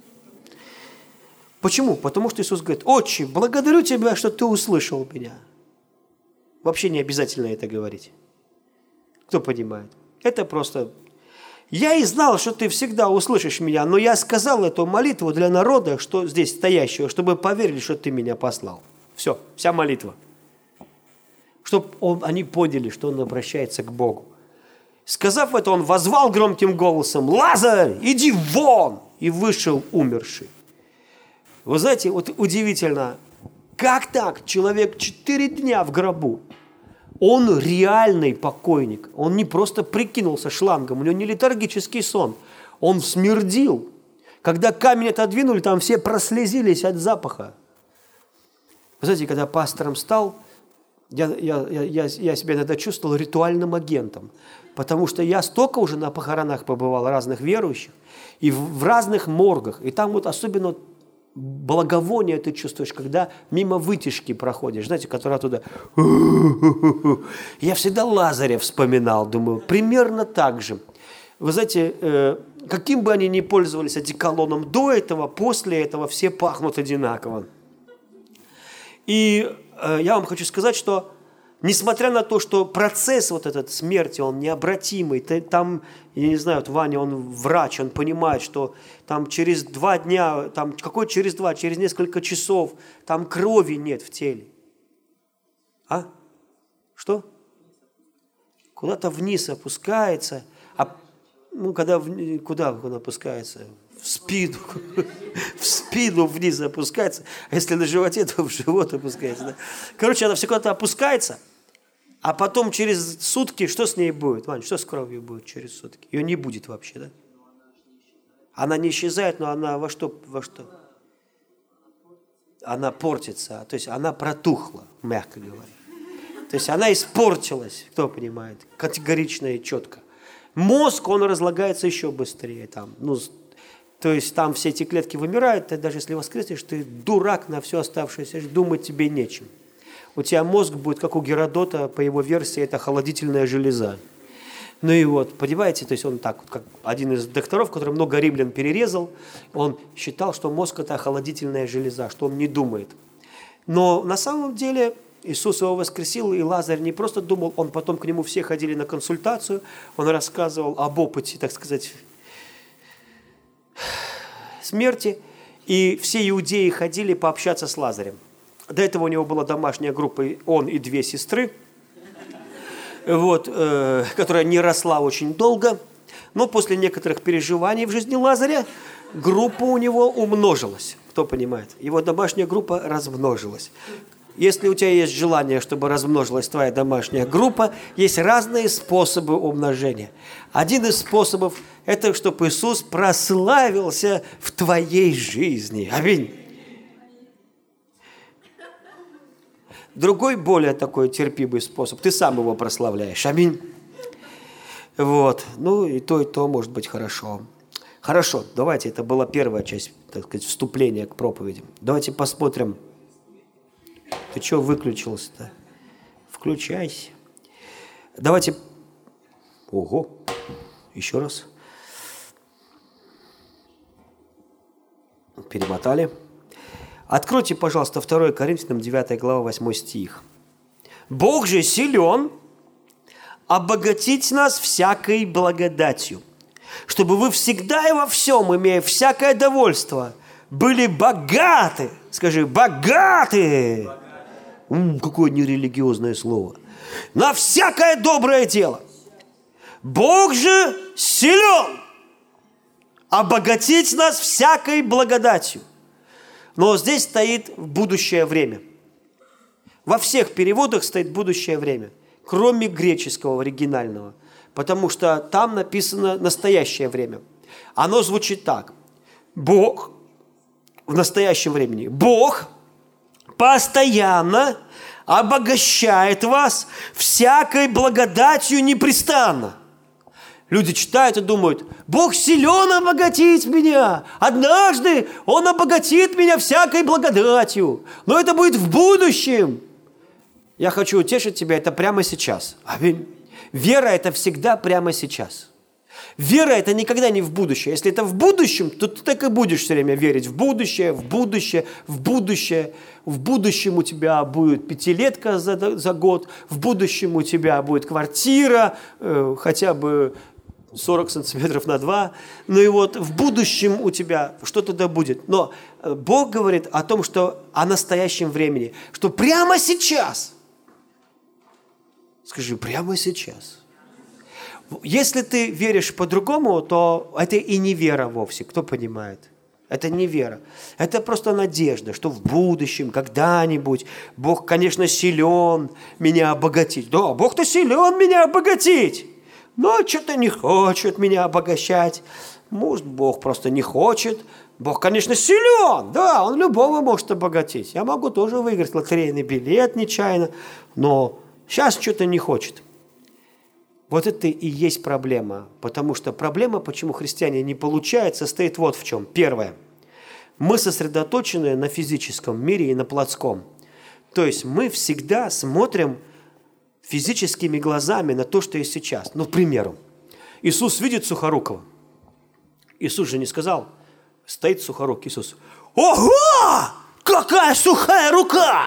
Почему? Потому что Иисус говорит: Отче, благодарю Тебя, что Ты услышал меня. Вообще не обязательно это говорить. Кто понимает? Это просто: я и знал, что Ты всегда услышишь меня, но я сказал эту молитву для народа, что здесь стоящего, чтобы поверили, что Ты меня послал. Все, вся молитва. Чтобы они поняли, что он обращается к Богу. Сказав это, он воззвал громким голосом: «Лазарь, иди вон!» И вышел умерший. Вы знаете, удивительно, как так? Человек 4 дня в гробу. Он реальный покойник. Он не просто прикинулся шлангом, у него не летаргический сон. Он смердил. Когда камень отодвинули, там все прослезились от запаха. Вы знаете, когда пастором стал, я себя иногда чувствовал ритуальным агентом. Потому что я столько уже на похоронах побывал разных верующих, и в разных моргах. И там особенно благовоние ты чувствуешь, когда мимо вытяжки проходишь, знаете, которая оттуда... Я всегда Лазаря вспоминал, думаю, примерно так же. Вы знаете, каким бы они ни пользовались одеколоном до этого, после этого все пахнут одинаково. И я вам хочу сказать, что несмотря на то, что процесс этот смерти, он необратимый, там, я не знаю, Ваня, он врач, он понимает, что там через 2 дня, через несколько часов, там крови нет в теле. А? Что? Куда-то вниз опускается, куда он опускается? В спину. В спину вниз опускается. А если на животе, то в живот опускается. Да? Короче, она все куда-то опускается. А потом через сутки, что с ней будет? Вань, что с кровью будет через сутки? Ее не будет вообще, да? Она не исчезает, но она во что? Она портится, то есть она протухла, мягко говоря. То есть она испортилась, кто понимает, категорично и четко. Мозг, он разлагается еще быстрее. То есть там все эти клетки вымирают, ты даже если воскреснешь, ты дурак на все оставшееся, думать тебе нечем. У тебя мозг будет, как у Геродота, по его версии, это холодительная железа. Понимаете, то есть он так, как один из докторов, который много римлян перерезал, он считал, что мозг – это охладительная железа, что он не думает. Но на самом деле Иисус его воскресил, и Лазарь не просто думал, он потом к нему все ходили на консультацию, он рассказывал об опыте, так сказать, смерти, и все иудеи ходили пообщаться с Лазарем. До этого у него была домашняя группа, он и 2 сестры, которая не росла очень долго. Но после некоторых переживаний в жизни Лазаря группа у него умножилась. Кто понимает? Его домашняя группа размножилась. Если у тебя есть желание, чтобы размножилась твоя домашняя группа, есть разные способы умножения. Один из способов – это чтобы Иисус прославился в твоей жизни. Аминь. Другой, более такой терпимый способ – ты сам его прославляешь. Аминь. И то может быть хорошо. Хорошо, давайте, это была первая часть, так сказать, вступления к проповеди. Давайте посмотрим. Ты что выключился-то? Включайся. Давайте... Ого! Еще раз. Перемотали. Откройте, пожалуйста, 2 Коринфянам 9 глава 8 стих. «Бог же силен обогатить нас всякой благодатью, чтобы вы всегда и во всем, имея всякое довольство, были богаты». Скажи, богаты! Какое нерелигиозное слово. «На всякое доброе дело». Бог же силен обогатить нас всякой благодатью. Но здесь стоит будущее время. Во всех переводах стоит будущее время, кроме греческого оригинального, потому что там написано настоящее время. Оно звучит так. Бог в настоящем времени. Бог постоянно обогащает вас всякой благодатью непрестанно. Люди читают и думают, Бог силен обогатить меня. Однажды Он обогатит меня всякой благодатью. Но это будет в будущем. Я хочу утешить тебя, это прямо сейчас. Аминь. Вера – это всегда прямо сейчас. Вера – это никогда не в будущее. Если это в будущем, то ты так и будешь все время верить в будущее, в будущее, в будущее. В будущем у тебя будет 5-летка за год, в будущем у тебя будет квартира, хотя бы 40 сантиметров на 2. Ну и в будущем у тебя что-то да будет. Но Бог говорит о том, что о настоящем времени, что прямо сейчас. Скажи, прямо сейчас. Если ты веришь по-другому, то это и не вера вовсе. Кто понимает? Это не вера. Это просто надежда, что в будущем, когда-нибудь, Бог, конечно, силен меня обогатить. Да, Бог-то силен меня обогатить. Но что-то не хочет меня обогащать. Может, Бог просто не хочет. Бог, конечно, силен. Да, Он любого может обогатить. Я могу тоже выиграть лотерейный билет нечаянно, но сейчас что-то не хочет. Вот это и есть проблема. Потому что проблема, почему христиане не получают, состоит вот в чем. Первое. Мы сосредоточены на физическом мире и на плотском. То есть мы всегда смотрим физическими глазами на то, что есть сейчас. Ну, к примеру, Иисус видит Сухорукова. Иисус же не сказал, стоит Сухорукий Иисус. Ого! Какая сухая рука!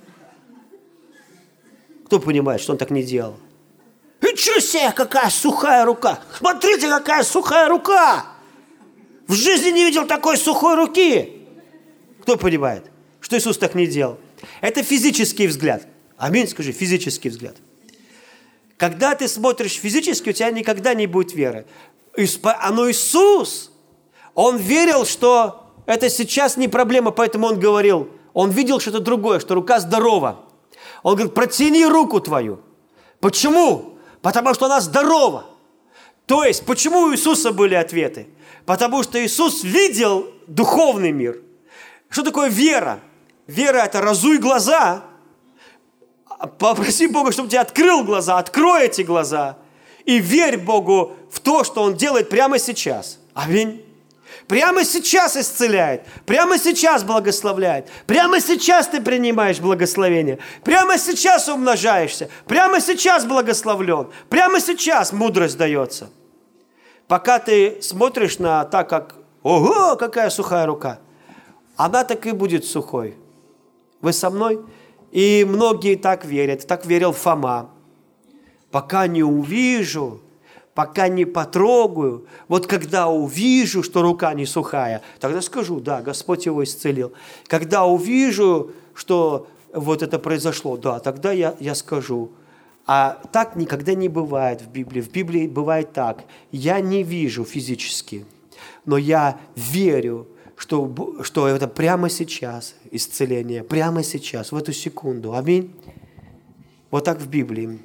Кто понимает, что Он так не делал? Ничего себе, какая сухая рука! Смотрите, какая сухая рука! В жизни не видел такой сухой руки! Кто понимает, что Иисус так не делал? Это физический взгляд. Аминь, скажи, физический взгляд. Когда ты смотришь физически, у тебя никогда не будет веры. Но Иисус, Он верил, что это сейчас не проблема, поэтому Он говорил, Он видел что-то другое, что рука здорова. Он говорит, протяни руку твою. Почему? Потому что она здорова. То есть, почему у Иисуса были ответы? Потому что Иисус видел духовный мир. Что такое вера? Вера – это разуй глаза, попроси Бога, чтобы тебе открыл глаза, открой эти глаза и верь Богу в то, что Он делает прямо сейчас. Аминь. Прямо сейчас исцеляет, прямо сейчас благословляет, прямо сейчас ты принимаешь благословение, прямо сейчас умножаешься, прямо сейчас благословлен, прямо сейчас мудрость дается. Пока ты смотришь на так, как «Ого, какая сухая рука!», она так и будет сухой. Вы со мной? И многие так верят, так верил Фома. Пока не увижу, пока не потрогаю, вот когда увижу, что рука не сухая, тогда скажу, да, Господь его исцелил. Когда увижу, что вот это произошло, да, тогда я скажу. А так никогда не бывает в Библии. В Библии бывает так. Я не вижу физически, но я верю, что это прямо сейчас исцеление, прямо сейчас, в эту секунду. Аминь. Вот так в Библии.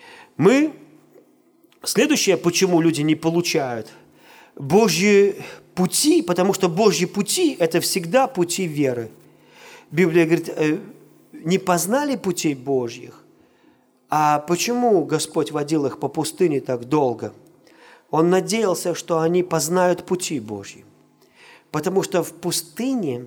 Следующее, почему люди не получают Божьи пути, потому что Божьи пути – это всегда пути веры. Библия говорит, не познали путей Божьих. А почему Господь водил их по пустыне так долго? Он надеялся, что они познают пути Божьи. Потому что в пустыне,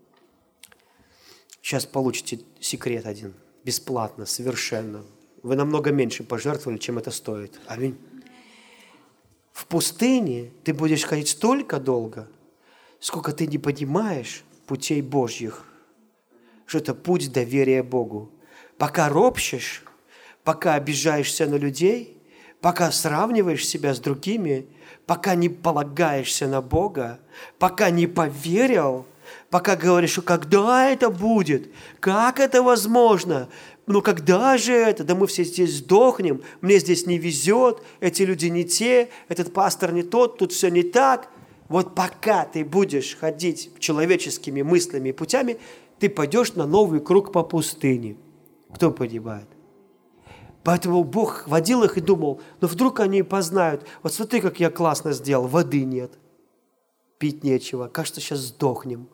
сейчас получите секрет один, бесплатно, совершенно. Вы намного меньше пожертвовали, чем это стоит. Аминь. В пустыне ты будешь ходить столько долго, сколько ты не понимаешь путей Божьих, что это путь доверия Богу. Пока ропщешь, пока обижаешься на людей, пока сравниваешь себя с другими, пока не полагаешься на Бога, пока не поверил, пока говоришь, что когда это будет, как это возможно, ну когда же это, да мы все здесь сдохнем, мне здесь не везет, эти люди не те, этот пастор не тот, тут все не так. Вот пока ты будешь ходить человеческими мыслями и путями, ты пойдешь на новый круг по пустыне. Кто понимает? Поэтому Бог водил их и думал, ну вдруг они познают. Вот смотри, как я классно сделал, воды нет, пить нечего, кажется, сейчас сдохнем.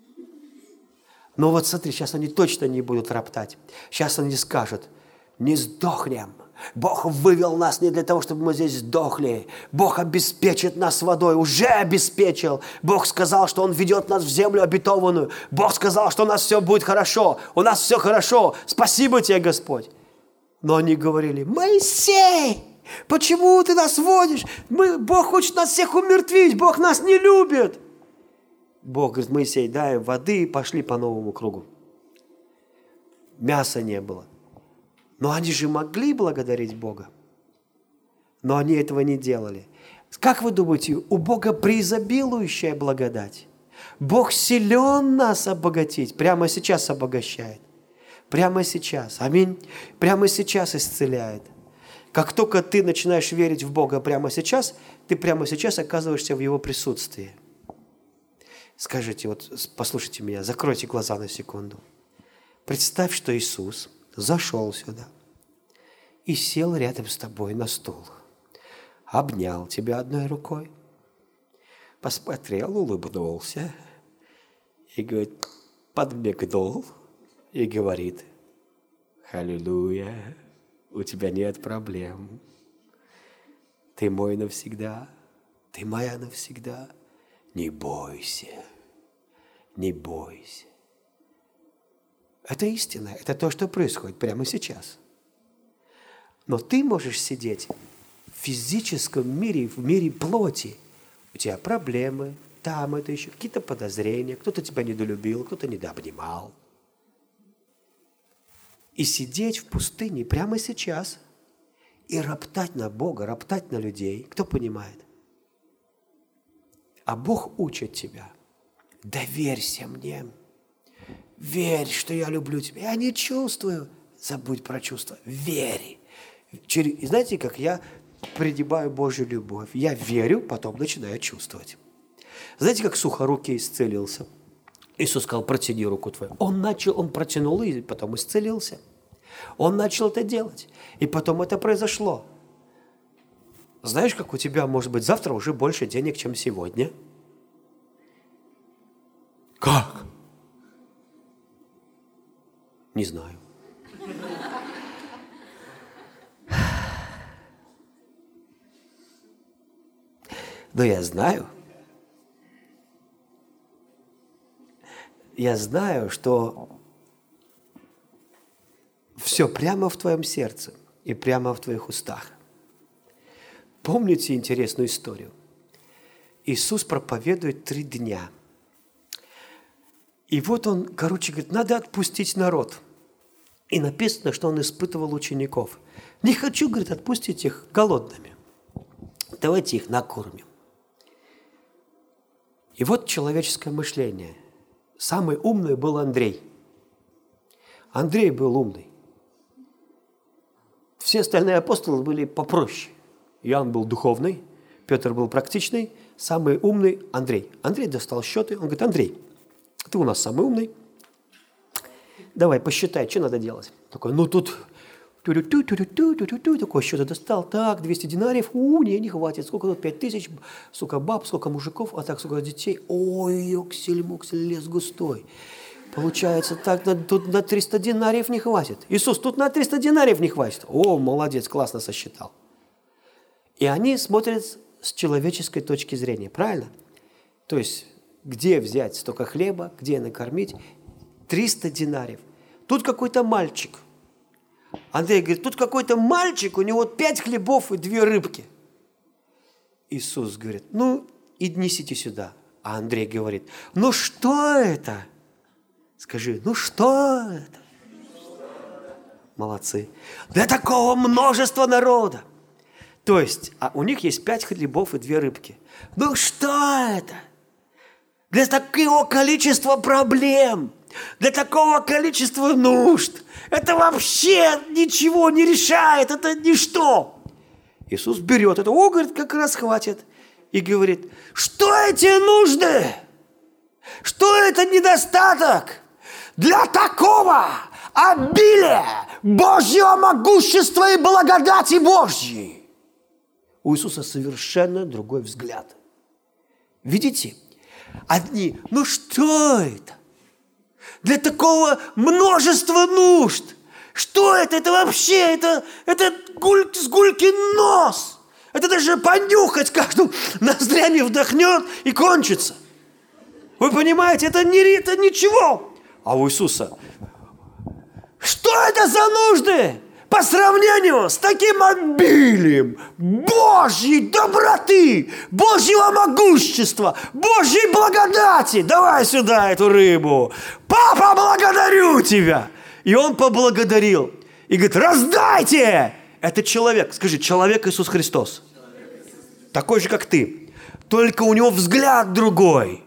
Но вот смотри, сейчас они точно не будут роптать. Сейчас они скажут, не сдохнем. Бог вывел нас не для того, чтобы мы здесь сдохли. Бог обеспечит нас водой, уже обеспечил. Бог сказал, что Он ведет нас в землю обетованную. Бог сказал, что у нас все будет хорошо. У нас все хорошо. Спасибо тебе, Господь. Но они говорили, Моисей, почему ты нас водишь? Бог хочет нас всех умертвить, Бог нас не любит. Бог говорит, Моисей, дай им воды и пошли по новому кругу. Мяса не было. Но они же могли благодарить Бога. Но они этого не делали. Как вы думаете, у Бога преизобилующая благодать? Бог силен нас обогатить, прямо сейчас обогащает. Прямо сейчас. Аминь. Прямо сейчас исцеляет. Как только ты начинаешь верить в Бога прямо сейчас, ты прямо сейчас оказываешься в Его присутствии. Скажите, вот послушайте меня, закройте глаза на секунду. Представь, что Иисус зашел сюда и сел рядом с тобой на стул. Обнял тебя одной рукой, посмотрел, улыбнулся и говорит, подмигнул и говорит, аллилуйя, у тебя нет проблем. Ты мой навсегда, ты моя навсегда. Не бойся, не бойся. Это истина, это то, что происходит прямо сейчас. Но ты можешь сидеть в физическом мире, в мире плоти. У тебя проблемы, там это еще, какие-то подозрения, кто-то тебя недолюбил, кто-то недообнимал. И сидеть в пустыне прямо сейчас и роптать на Бога, роптать на людей. Кто понимает? А Бог учит тебя. Доверься мне. Верь, что я люблю тебя. Я не чувствую. Забудь про чувства. Верь. И знаете, как я пригибаю Божью любовь? Я верю, потом начинаю чувствовать. Знаете, как Сухорукий исцелился? Иисус сказал, протяни руку твою. Он протянул и потом исцелился. Он начал это делать. И потом это произошло. Знаешь, как у тебя, может быть, завтра уже больше денег, чем сегодня? Как? Не знаю. Но я знаю, что все прямо в твоем сердце и прямо в твоих устах. Помните интересную историю? Иисус проповедует 3 дня. И вот он, говорит, надо отпустить народ. И написано, что он испытывал учеников. Не хочу, говорит, отпустить их голодными. давайте их накормим. И вот человеческое мышление. Самый умный был Андрей. Андрей был умный. Все остальные апостолы были попроще. Иоанн был духовный, Петр был практичный, самый умный Андрей. Андрей достал счеты, он говорит: Андрей, ты у нас самый умный, давай посчитай, что надо делать. Такой, ну тут такой счеты достал, так, 200 динариев, не хватит, сколько тут, 5000, сколько баб, сколько мужиков, а так, сколько детей, ой, ёксель-муксель, лес густой. Получается, так, тут на 300 динариев не хватит. Иисус, тут на 300 динариев не хватит. О, молодец, классно сосчитал. И они смотрят с человеческой точки зрения, правильно? То есть, где взять столько хлеба, где накормить? 300 динариев. Тут какой-то мальчик. Андрей говорит, тут какой-то мальчик, у него 5 хлебов и 2 рыбки. Иисус говорит, ну, и несите сюда. А Андрей говорит, ну что это? Скажи, ну что это? Молодцы. Для такого множества народа. То есть, а у них есть 5 хлебов и 2 рыбки. Ну что это? Для такого количества проблем, для такого количества нужд. Это вообще ничего не решает, это ничто. Иисус берет это, говорит, как раз хватит. И говорит, что эти нужды? Что это недостаток? Для такого обилия Божьего могущества и благодати Божьей. У Иисуса совершенно другой взгляд. Видите? Одни, ну что это? Для такого множества нужд. Что это? Это вообще, это с гулькин нос. Это даже понюхать каждому ноздрями вдохнет и кончится. Вы понимаете, это ничего. А у Иисуса, что это за нужды? По сравнению с таким обилием Божьей доброты, Божьего могущества, Божьей благодати. Давай сюда эту рыбу. Папа, благодарю тебя. И он поблагодарил. И говорит, раздайте. Это человек. Скажи, человек Иисус Христос. Такой же, как ты. Только у него взгляд другой.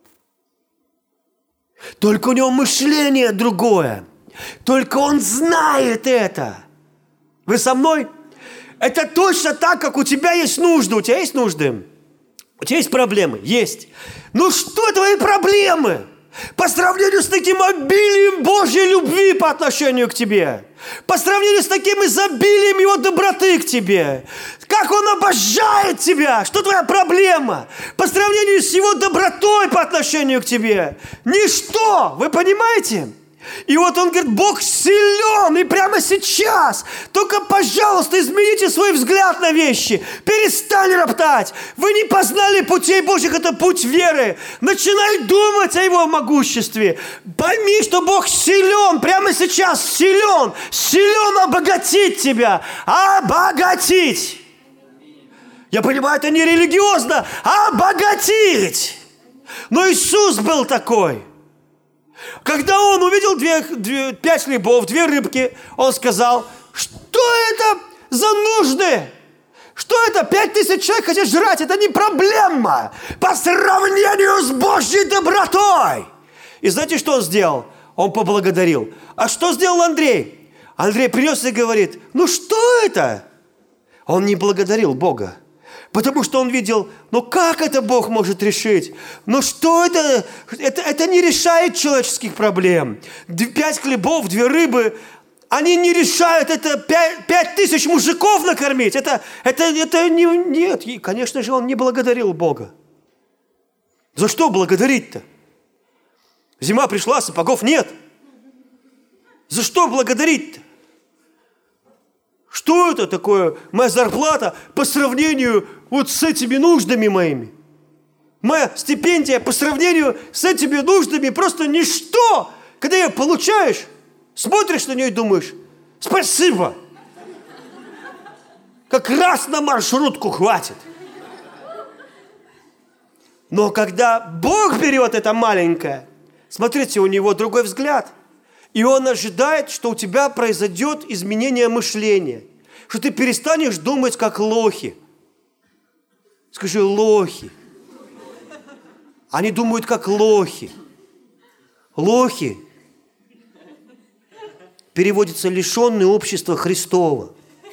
Только у него мышление другое. Только он знает это. Вы со мной? Это точно так, как у тебя есть нужды. У тебя есть нужды? У тебя есть проблемы? Есть. Ну что твои проблемы? По сравнению с таким обилием Божьей любви по отношению к тебе. По сравнению с таким изобилием Его доброты к тебе. Как Он обожает тебя. Что твоя проблема? По сравнению с Его добротой по отношению к тебе. Ничто. Вы понимаете? И вот он говорит, Бог силен, и прямо сейчас, только, пожалуйста, измените свой взгляд на вещи, перестань роптать, вы не познали путей Божьих, это путь веры, начинай думать о Его могуществе, пойми, что Бог силен, прямо сейчас силен обогатить тебя, обогатить. Я понимаю, это не религиозно, обогатить. Но Иисус был такой. Когда он увидел 5 хлебов, 2 рыбки, он сказал, что это за нужды? Что это? 5000 человек хотят жрать, это не проблема по сравнению с Божьей добротой. И знаете, что он сделал? Он поблагодарил. А что сделал Андрей? Андрей принес и говорит, ну что это? Он не благодарил Бога. Потому что он видел, ну как это Бог может решить? Ну что это? Это не решает человеческих проблем. 5 хлебов, 2 рыбы, они не решают это 5000 мужиков накормить. Это нет. И, конечно же, он не благодарил Бога. За что благодарить-то? Зима пришла, сапогов нет. За что благодарить-то? Что это такое? Моя зарплата по сравнению вот с этими нуждами моими. Моя стипендия по сравнению с этими нуждами просто ничто. Когда ее получаешь, смотришь на нее и думаешь, спасибо. Как раз на маршрутку хватит. Но когда Бог берет это маленькое, смотрите, у него другой взгляд. И он ожидает, что у тебя произойдет изменение мышления. Что ты перестанешь думать как лохи. Скажи, лохи. Они думают, как лохи. Лохи переводится лишенные общества Христова.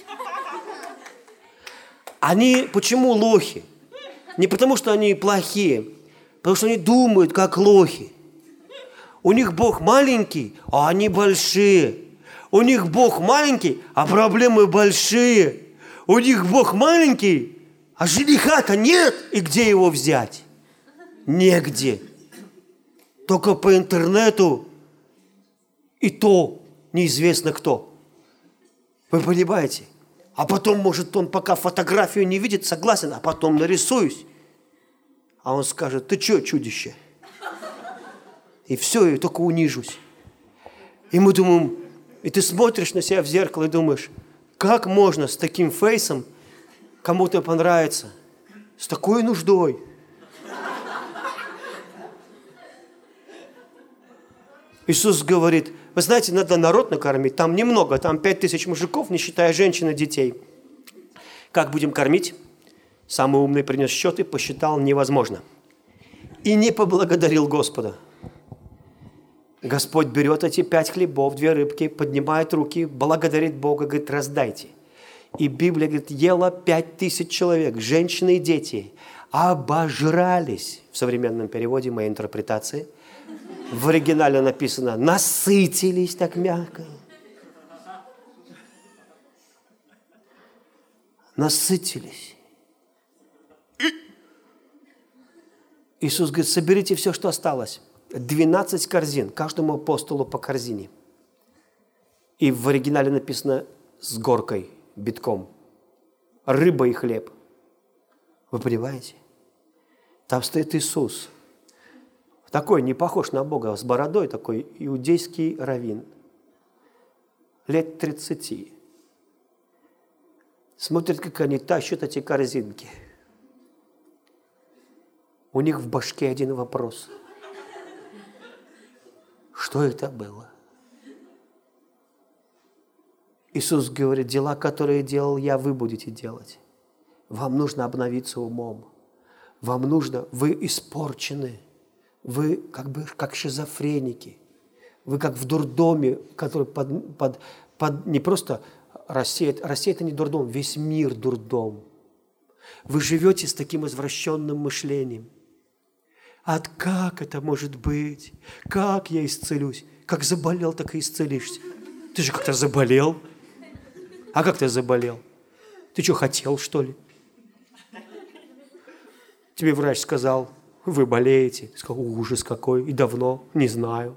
Они, почему лохи? Не потому, что они плохие, потому что они думают, как лохи. У них Бог маленький, а они большие. У них Бог маленький, а проблемы большие. У них Бог маленький, а жениха-то нет, и где его взять? Негде. Только по интернету, и то неизвестно кто. Вы понимаете? А потом, может, он пока фотографию не видит, согласен, а потом нарисуюсь. А он скажет, ты что, чудище? И все, и только унижусь. И мы думаем, и ты смотришь на себя в зеркало и думаешь, как можно с таким фейсом кому-то понравиться? С такой нуждой. Иисус говорит, вы знаете, надо народ накормить, там немного, там 5000 мужиков, не считая женщин и детей. Как будем кормить? Самый умный принес счеты, посчитал невозможно. И не поблагодарил Господа. Господь берет эти 5 хлебов, 2 рыбки, поднимает руки, благодарит Бога, говорит, раздайте. И Библия говорит, ела 5000 человек, женщины и дети, обожрались. В современном переводе, моей интерпретации, в оригинале написано, насытились так мягко. Насытились. Иисус говорит, соберите все, что осталось. 12 корзин, каждому апостолу по корзине. И в оригинале написано с горкой, битком. Рыба и хлеб. Вы понимаете? Там стоит Иисус. Такой, не похож на Бога, с бородой, такой иудейский раввин. Лет 30. Смотрит, как они тащат эти корзинки. У них в башке один вопрос. Что это было? Иисус говорит, дела, которые делал я, вы будете делать. Вам нужно обновиться умом. Вам нужно, вы испорчены. Вы как шизофреники. Вы как в дурдоме, который не просто Россия. Россия – это не дурдом, весь мир дурдом. Вы живете с таким извращенным мышлением. Как это может быть? Как я исцелюсь? Как заболел, так и исцелишься. Ты же как-то заболел. А как ты заболел? Ты что, хотел, что ли? Тебе врач сказал, вы болеете. Ты сказал, ужас какой, и давно, не знаю.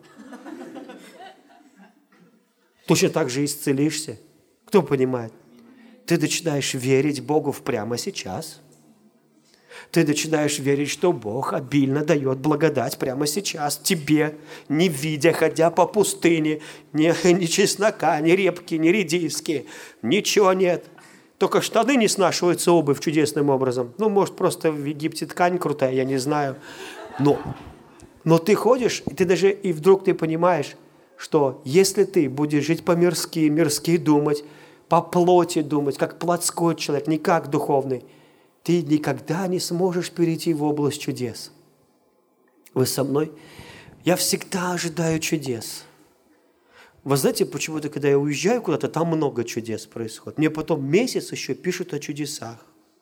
Точно так же исцелишься. Кто понимает? Ты начинаешь верить Богу прямо сейчас. Ты начинаешь верить, что Бог обильно дает благодать прямо сейчас тебе, не видя, ходя по пустыне, ни чеснока, ни репки, ни редиски, ничего нет. Только штаны не снашиваются, обувь чудесным образом. Ну, может, просто в Египте ткань крутая, я не знаю. Но ты ходишь, и вдруг ты понимаешь, что если ты будешь жить по-мирски думать, по плоти думать, как плотской человек, не как духовный, ты никогда не сможешь перейти в область чудес. Вы со мной? Я всегда ожидаю чудес. Вы знаете, почему-то, когда я уезжаю куда-то, там много чудес происходит. Мне потом месяц еще пишут о чудесах.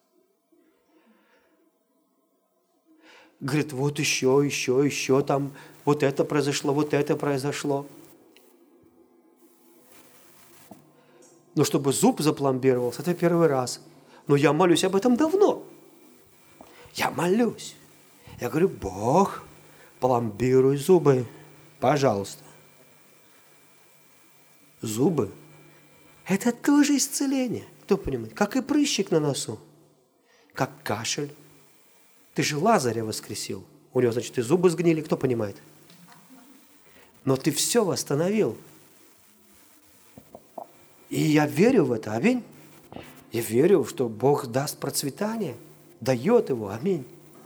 Говорит, вот еще там, вот это произошло. Но чтобы зуб запломбировался, это первый раз. Но я молюсь об этом давно. Я молюсь. Я говорю, Бог, пломбируй зубы, пожалуйста. Зубы – это тоже исцеление. Кто понимает? Как и прыщик на носу, как кашель. Ты же Лазаря воскресил. У него, значит, и зубы сгнили. Кто понимает? Но ты все восстановил. И я верю в это. Аминь. Я верю, что Бог даст процветание, дает его. Аминь.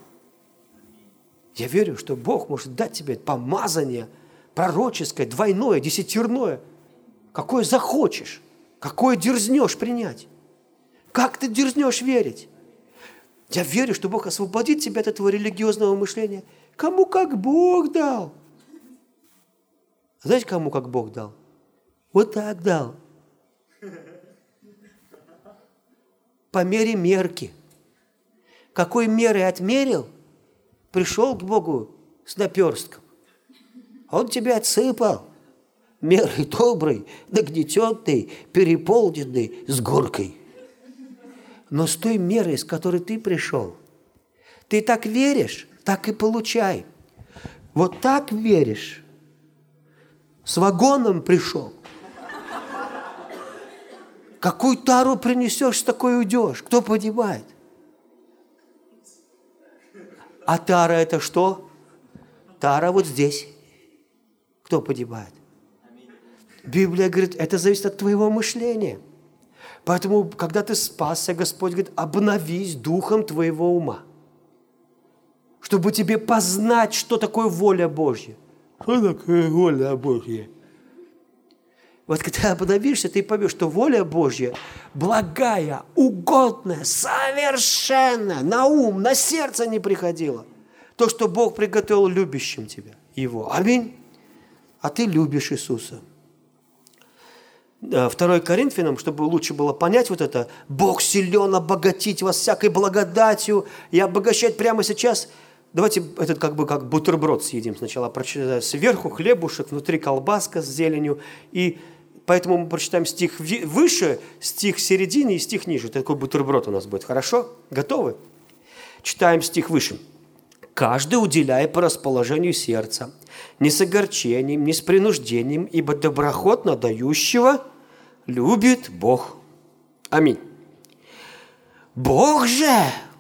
Я верю, что Бог может дать тебе помазание пророческое, двойное, десятерное. Какое захочешь, какое дерзнешь принять. Как ты дерзнешь верить? Я верю, что Бог освободит тебя от этого религиозного мышления. Кому как Бог дал. Знаете, кому как Бог дал? Вот так дал. По мере мерки. Какой мерой отмерил, пришел к Богу с наперстком. Он тебя отсыпал. Мерой доброй, нагнетенной, переполненной, с горкой. Но с той мерой, с которой ты пришел, ты так веришь, так и получай. Вот так веришь. С вагоном пришел. Какую тару принесешь, с такой уйдешь. Кто понимает? А тара это что? Тара вот здесь. Кто понимает? Библия говорит, это зависит от твоего мышления. Поэтому, когда ты спасся, Господь говорит, обновись духом твоего ума. Чтобы тебе познать, что такое воля Божья. Что такое воля Божья? Вот когда обновишься, ты поймешь, что воля Божья благая, угодная, совершенная, на ум, на сердце не приходила. То, что Бог приготовил любящим тебя, Его. Аминь. А ты любишь Иисуса. 2 Коринфянам, чтобы лучше было понять вот это, Бог силен обогатить вас всякой благодатью и обогащать прямо сейчас. Давайте этот как бутерброд съедим сначала. Сверху хлебушек, внутри колбаска с зеленью. И поэтому мы прочитаем стих выше, стих в середине и стих ниже. Такой бутерброд у нас будет. Хорошо? Готовы? Читаем стих выше. «Каждый уделяя по расположению сердца, не с огорчением, не с принуждением, ибо доброхотно дающего любит Бог». Аминь. Бог же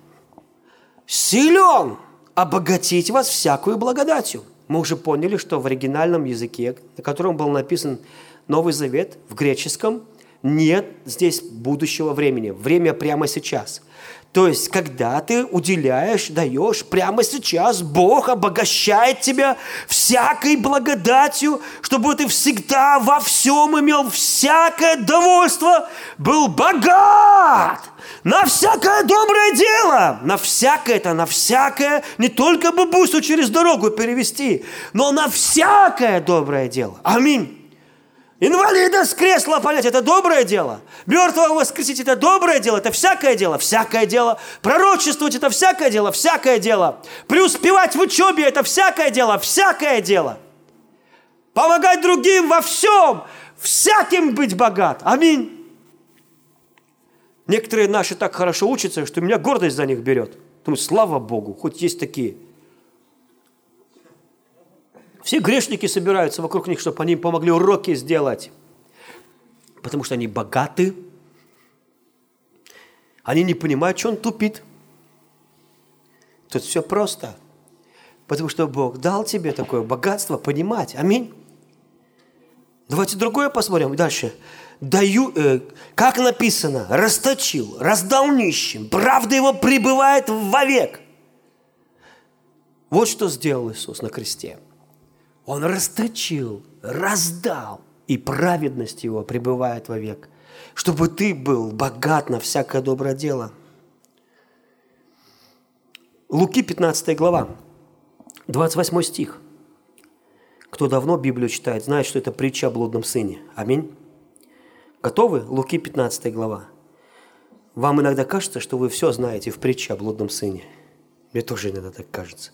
силен обогатить вас всякую благодатью. Мы уже поняли, что в оригинальном языке, на котором был написан Новый Завет, в греческом, нет здесь будущего времени. Время прямо сейчас. То есть, когда ты уделяешь, даешь, прямо сейчас Бог обогащает тебя всякой благодатью, чтобы ты всегда во всем имел всякое довольство, был богат на всякое доброе дело. На всякое, не только бабусю через дорогу перевести, но на всякое доброе дело. Аминь. Инвалида с кресла поднять – это доброе дело. Мертвого воскресить – это доброе дело, это всякое дело, всякое дело. Пророчествовать – это всякое дело, всякое дело. Преуспевать в учебе – это всякое дело, всякое дело. Помогать другим во всем, всяким быть богат. Аминь. Некоторые наши так хорошо учатся, что меня гордость за них берет. Думаю, слава Богу, хоть есть такие. Все грешники собираются вокруг них, чтобы они им помогли уроки сделать. Потому что они богаты. Они не понимают, что он тупит. Тут все просто. Потому что Бог дал тебе такое богатство понимать. Аминь. Давайте другое посмотрим дальше. Как написано, расточил, раздал нищим, правда его пребывает вовек. Вот что сделал Иисус на кресте. Он расточил, раздал, и праведность его пребывает вовек, чтобы ты был богат на всякое доброе дело. Луки 15 глава, 28 стих. Кто давно Библию читает, знает, что это притча о блудном сыне. Аминь. Готовы? Луки 15 глава. Вам иногда кажется, что вы все знаете в притче о блудном сыне. Мне тоже иногда так кажется.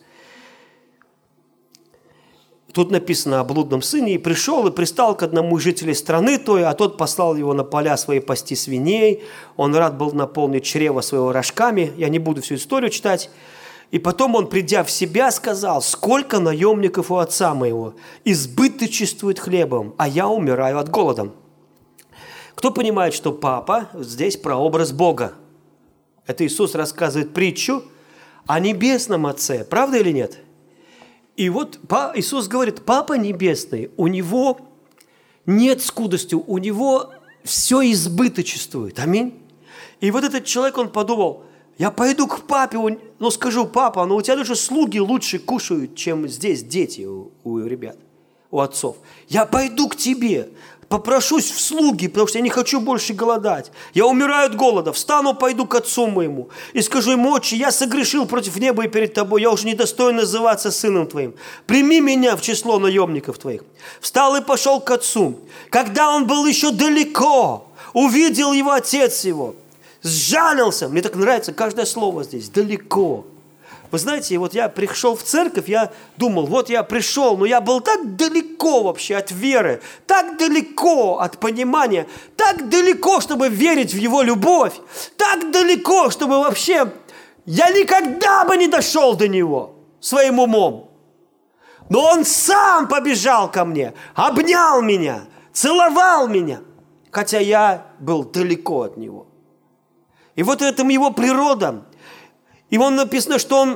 Тут написано о блудном сыне. «И пришел, и пристал к одному из жителей страны той, а тот послал его на поля свои пасти свиней. Он рад был наполнить чрево своего рожками». Я не буду всю историю читать. «И потом он, придя в себя, сказал, сколько наемников у отца моего избыточествует хлебом, а я умираю от голода». Кто понимает, что папа здесь прообраз Бога? Это Иисус рассказывает притчу о небесном Отце. Правда или нет? И вот Иисус говорит, Папа Небесный, у Него нет скудости, у Него все избыточествует. Аминь. И вот этот человек, он подумал, я пойду к папе, скажу, папа, но у тебя даже слуги лучше кушают, чем здесь дети у ребят, у отцов. Я пойду к тебе, попрошусь в слуги, потому что я не хочу больше голодать. Я умираю от голода. Встану, пойду к отцу моему и скажу ему: отче, я согрешил против неба и перед тобой. Я уже не достоин называться сыном твоим. Прими меня в число наемников твоих. Встал и пошел к отцу. Когда он был еще далеко, увидел его отец его. Сжалился. Мне так нравится каждое слово здесь. Далеко. Вы знаете, вот я пришел в церковь, я думал, вот я пришел, но я был так далеко вообще от веры, так далеко от понимания, так далеко, чтобы верить в Его любовь, так далеко, чтобы вообще я никогда бы не дошел до Него своим умом. Но Он сам побежал ко мне, обнял меня, целовал меня, хотя я был далеко от Него. И вот это Его природа. И он написано, что он,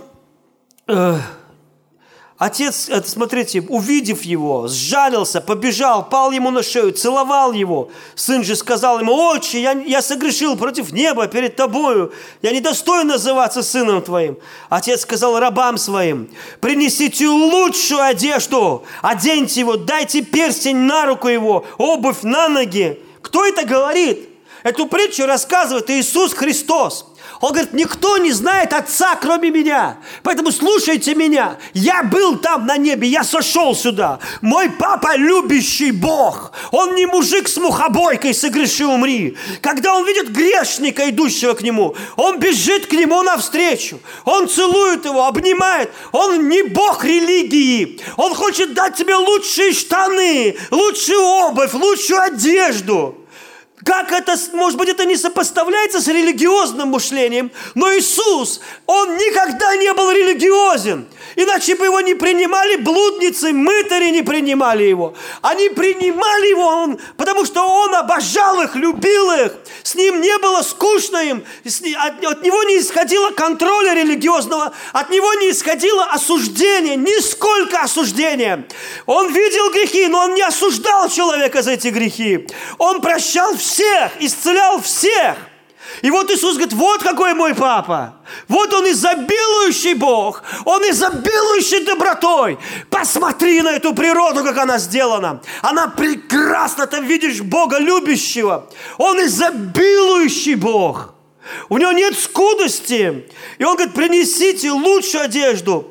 отец, смотрите, увидев его, сжалился, побежал, пал ему на шею, целовал его. Сын же сказал ему: отче, я согрешил против неба перед тобою, я не достоин называться сыном твоим. Отец сказал рабам своим: принесите лучшую одежду, оденьте его, дайте перстень на руку его, обувь на ноги. Кто это говорит? Эту притчу рассказывает Иисус Христос. Он говорит: никто не знает Отца, кроме меня. Поэтому слушайте меня. Я был там на небе, я сошел сюда. Мой папа любящий Бог. Он не мужик с мухобойкой, согреши, умри. Когда он видит грешника, идущего к нему, он бежит к нему навстречу. Он целует его, обнимает. Он не Бог религии. Он хочет дать тебе лучшие штаны, лучшую обувь, лучшую одежду. Как это, может быть, это не сопоставляется с религиозным мышлением, но Иисус, Он никогда не был религиозен. Иначе бы Его не принимали блудницы, мытари не принимали Его. Они принимали Его, потому что Он обожал их, любил их. С Ним не было скучно им, от Него не исходило контроля религиозного, от Него не исходило осуждения, нисколько осуждения. Он видел грехи, но Он не осуждал человека за эти грехи. Он прощал всех, исцелял всех. И вот Иисус говорит: вот какой мой папа. Вот Он изобилующий Бог. Он изобилующий добротой. Посмотри на эту природу, как она сделана. Она прекрасна. Ты видишь Бога любящего. Он изобилующий Бог. У Него нет скудости. И Он говорит: принесите лучшую одежду.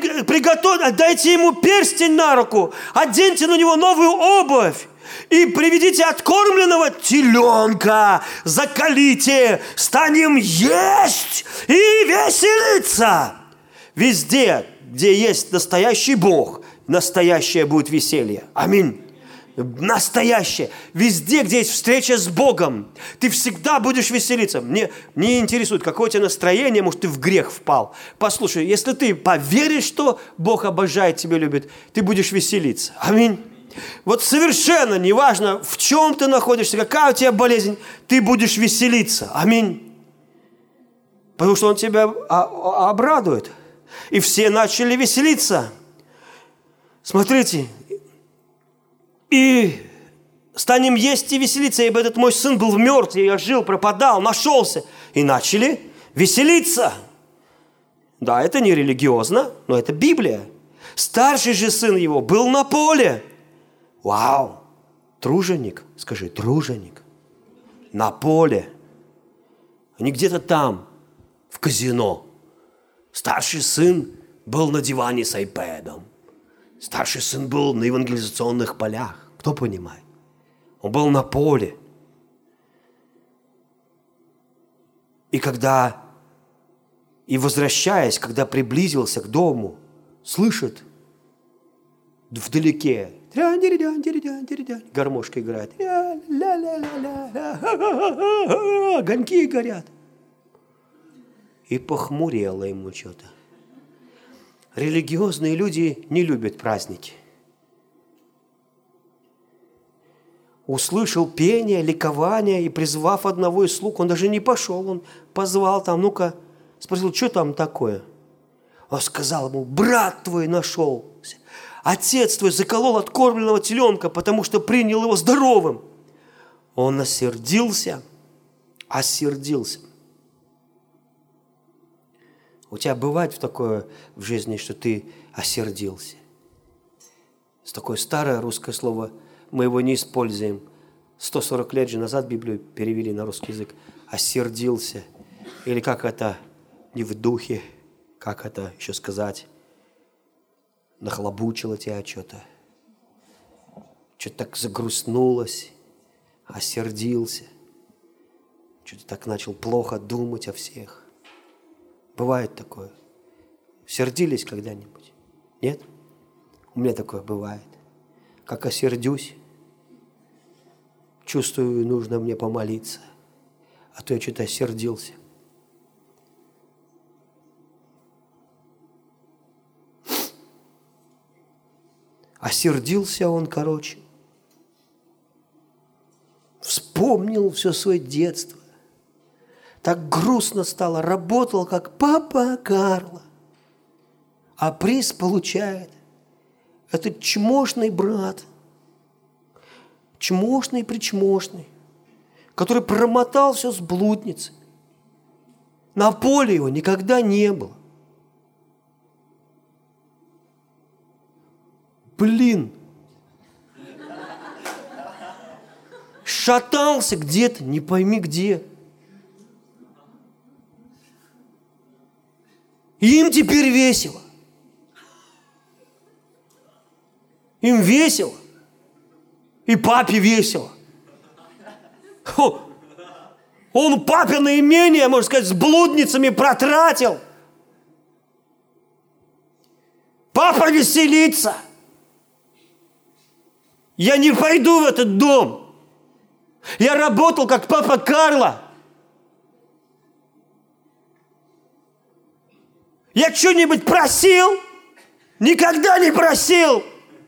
Дайте Ему перстень на руку. Оденьте на Него новую обувь. И приведите откормленного теленка, закалите, станем есть и веселиться. Везде, где есть настоящий Бог, настоящее будет веселье. Аминь. Настоящее. Везде, где есть встреча с Богом, ты всегда будешь веселиться. Мне не интересует, какое у тебя настроение, может, ты в грех впал. Послушай, если ты поверишь, что Бог обожает тебя, любит, ты будешь веселиться. Аминь. Вот совершенно неважно, в чем ты находишься, какая у тебя болезнь, ты будешь веселиться. Аминь. Потому что Он тебя обрадует. И все начали веселиться. Смотрите. И станем есть и веселиться, ибо этот мой сын был мертв, и я жил, пропадал, нашелся. И начали веселиться. Да, это не религиозно, но это Библия. Старший же сын его был на поле. Вау! Труженик, скажи, труженик. На поле. Не где-то там, в казино. Старший сын был на диване с айпэдом. Старший сын был на евангелизационных полях. Кто понимает? Он был на поле. И возвращаясь, когда приблизился к дому, слышит вдалеке, гармошка играет, огоньки горят. И похмурело ему что-то. Религиозные люди не любят праздники. Услышал пение, ликование, и, призвав одного из слуг, он даже не пошел, он позвал там, ну-ка, спросил, что там такое? Он сказал ему: брат твой нашелся. Отец твой заколол откормленного теленка, потому что принял его здоровым. Он осердился. У тебя бывает такое в жизни, что ты осердился? Есть такое старое русское слово мы его не используем. 140 лет же назад Библию перевели на русский язык. Осердился. Или как это не в духе, как это еще сказать, нахлобучило тебя что-то. Что-то так загрустнулось, осердился. Что-то так начал плохо думать о всех. Бывает такое. Сердились когда-нибудь? Нет? У меня такое бывает. Как осердюсь, чувствую, нужно мне помолиться. А то я что-то осердился. Осердился он, короче. Вспомнил все свое детство. Так грустно стало. Работал, как папа Карло. А приз получает этот чмошный брат. Чмошный-причмошный. Который промотал все с блудницей. На поле его никогда не было. Блин. Шатался где-то, не пойми где. Им теперь весело. Им весело. И папе весело. Он папино имение, можно сказать, с блудницами протратил. Папа веселится. Я не пойду в этот дом. Я работал, как папа Карло. Я что-нибудь просил? Никогда не просил.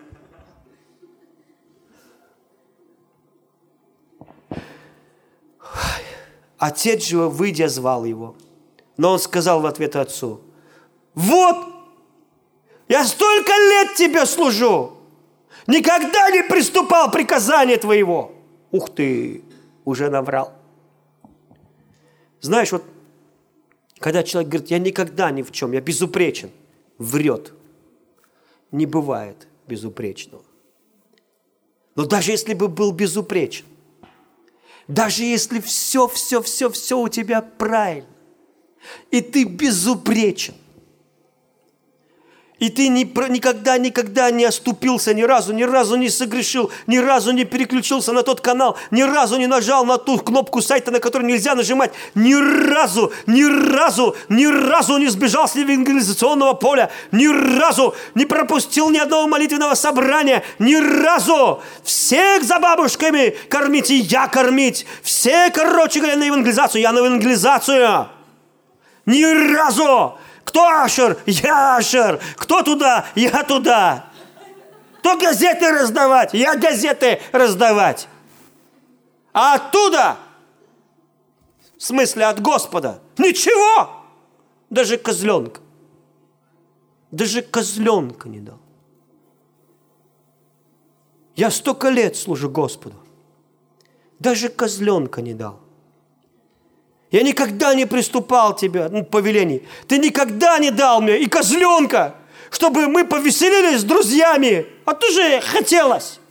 Отец же, выйдя, звал его. Но он сказал в ответ отцу: вот, я столько лет тебе служу, никогда не приступал приказания твоего. Ух ты, уже наврал. Знаешь, вот, когда человек говорит, я никогда ни в чем, я безупречен, врет. Не бывает безупречного. Но даже если бы был безупречен, даже если все у тебя правильно, и ты безупречен, и ты никогда не оступился, ни разу не согрешил, ни разу не переключился на тот канал, ни разу не нажал на ту кнопку сайта, на которую нельзя нажимать, ни разу не сбежал с евангелизационного поля, ни разу не пропустил ни одного молитвенного собрания, ни разу. Всех за бабушками кормить и я кормить. Все, короче говоря, на евангелизацию, я на евангелизацию. Ни разу. Кто ашер? Я ашер. Кто туда? Я туда. Кто газеты раздавать? Я газеты раздавать. А оттуда, в смысле от Господа, ничего. Даже козленка не дал. Я столько лет служу Господу. Даже козленка не дал. Я никогда не приступал тебя, повелений. Ты никогда не дал мне и козленка, чтобы мы повеселились с друзьями. А то же хотелось.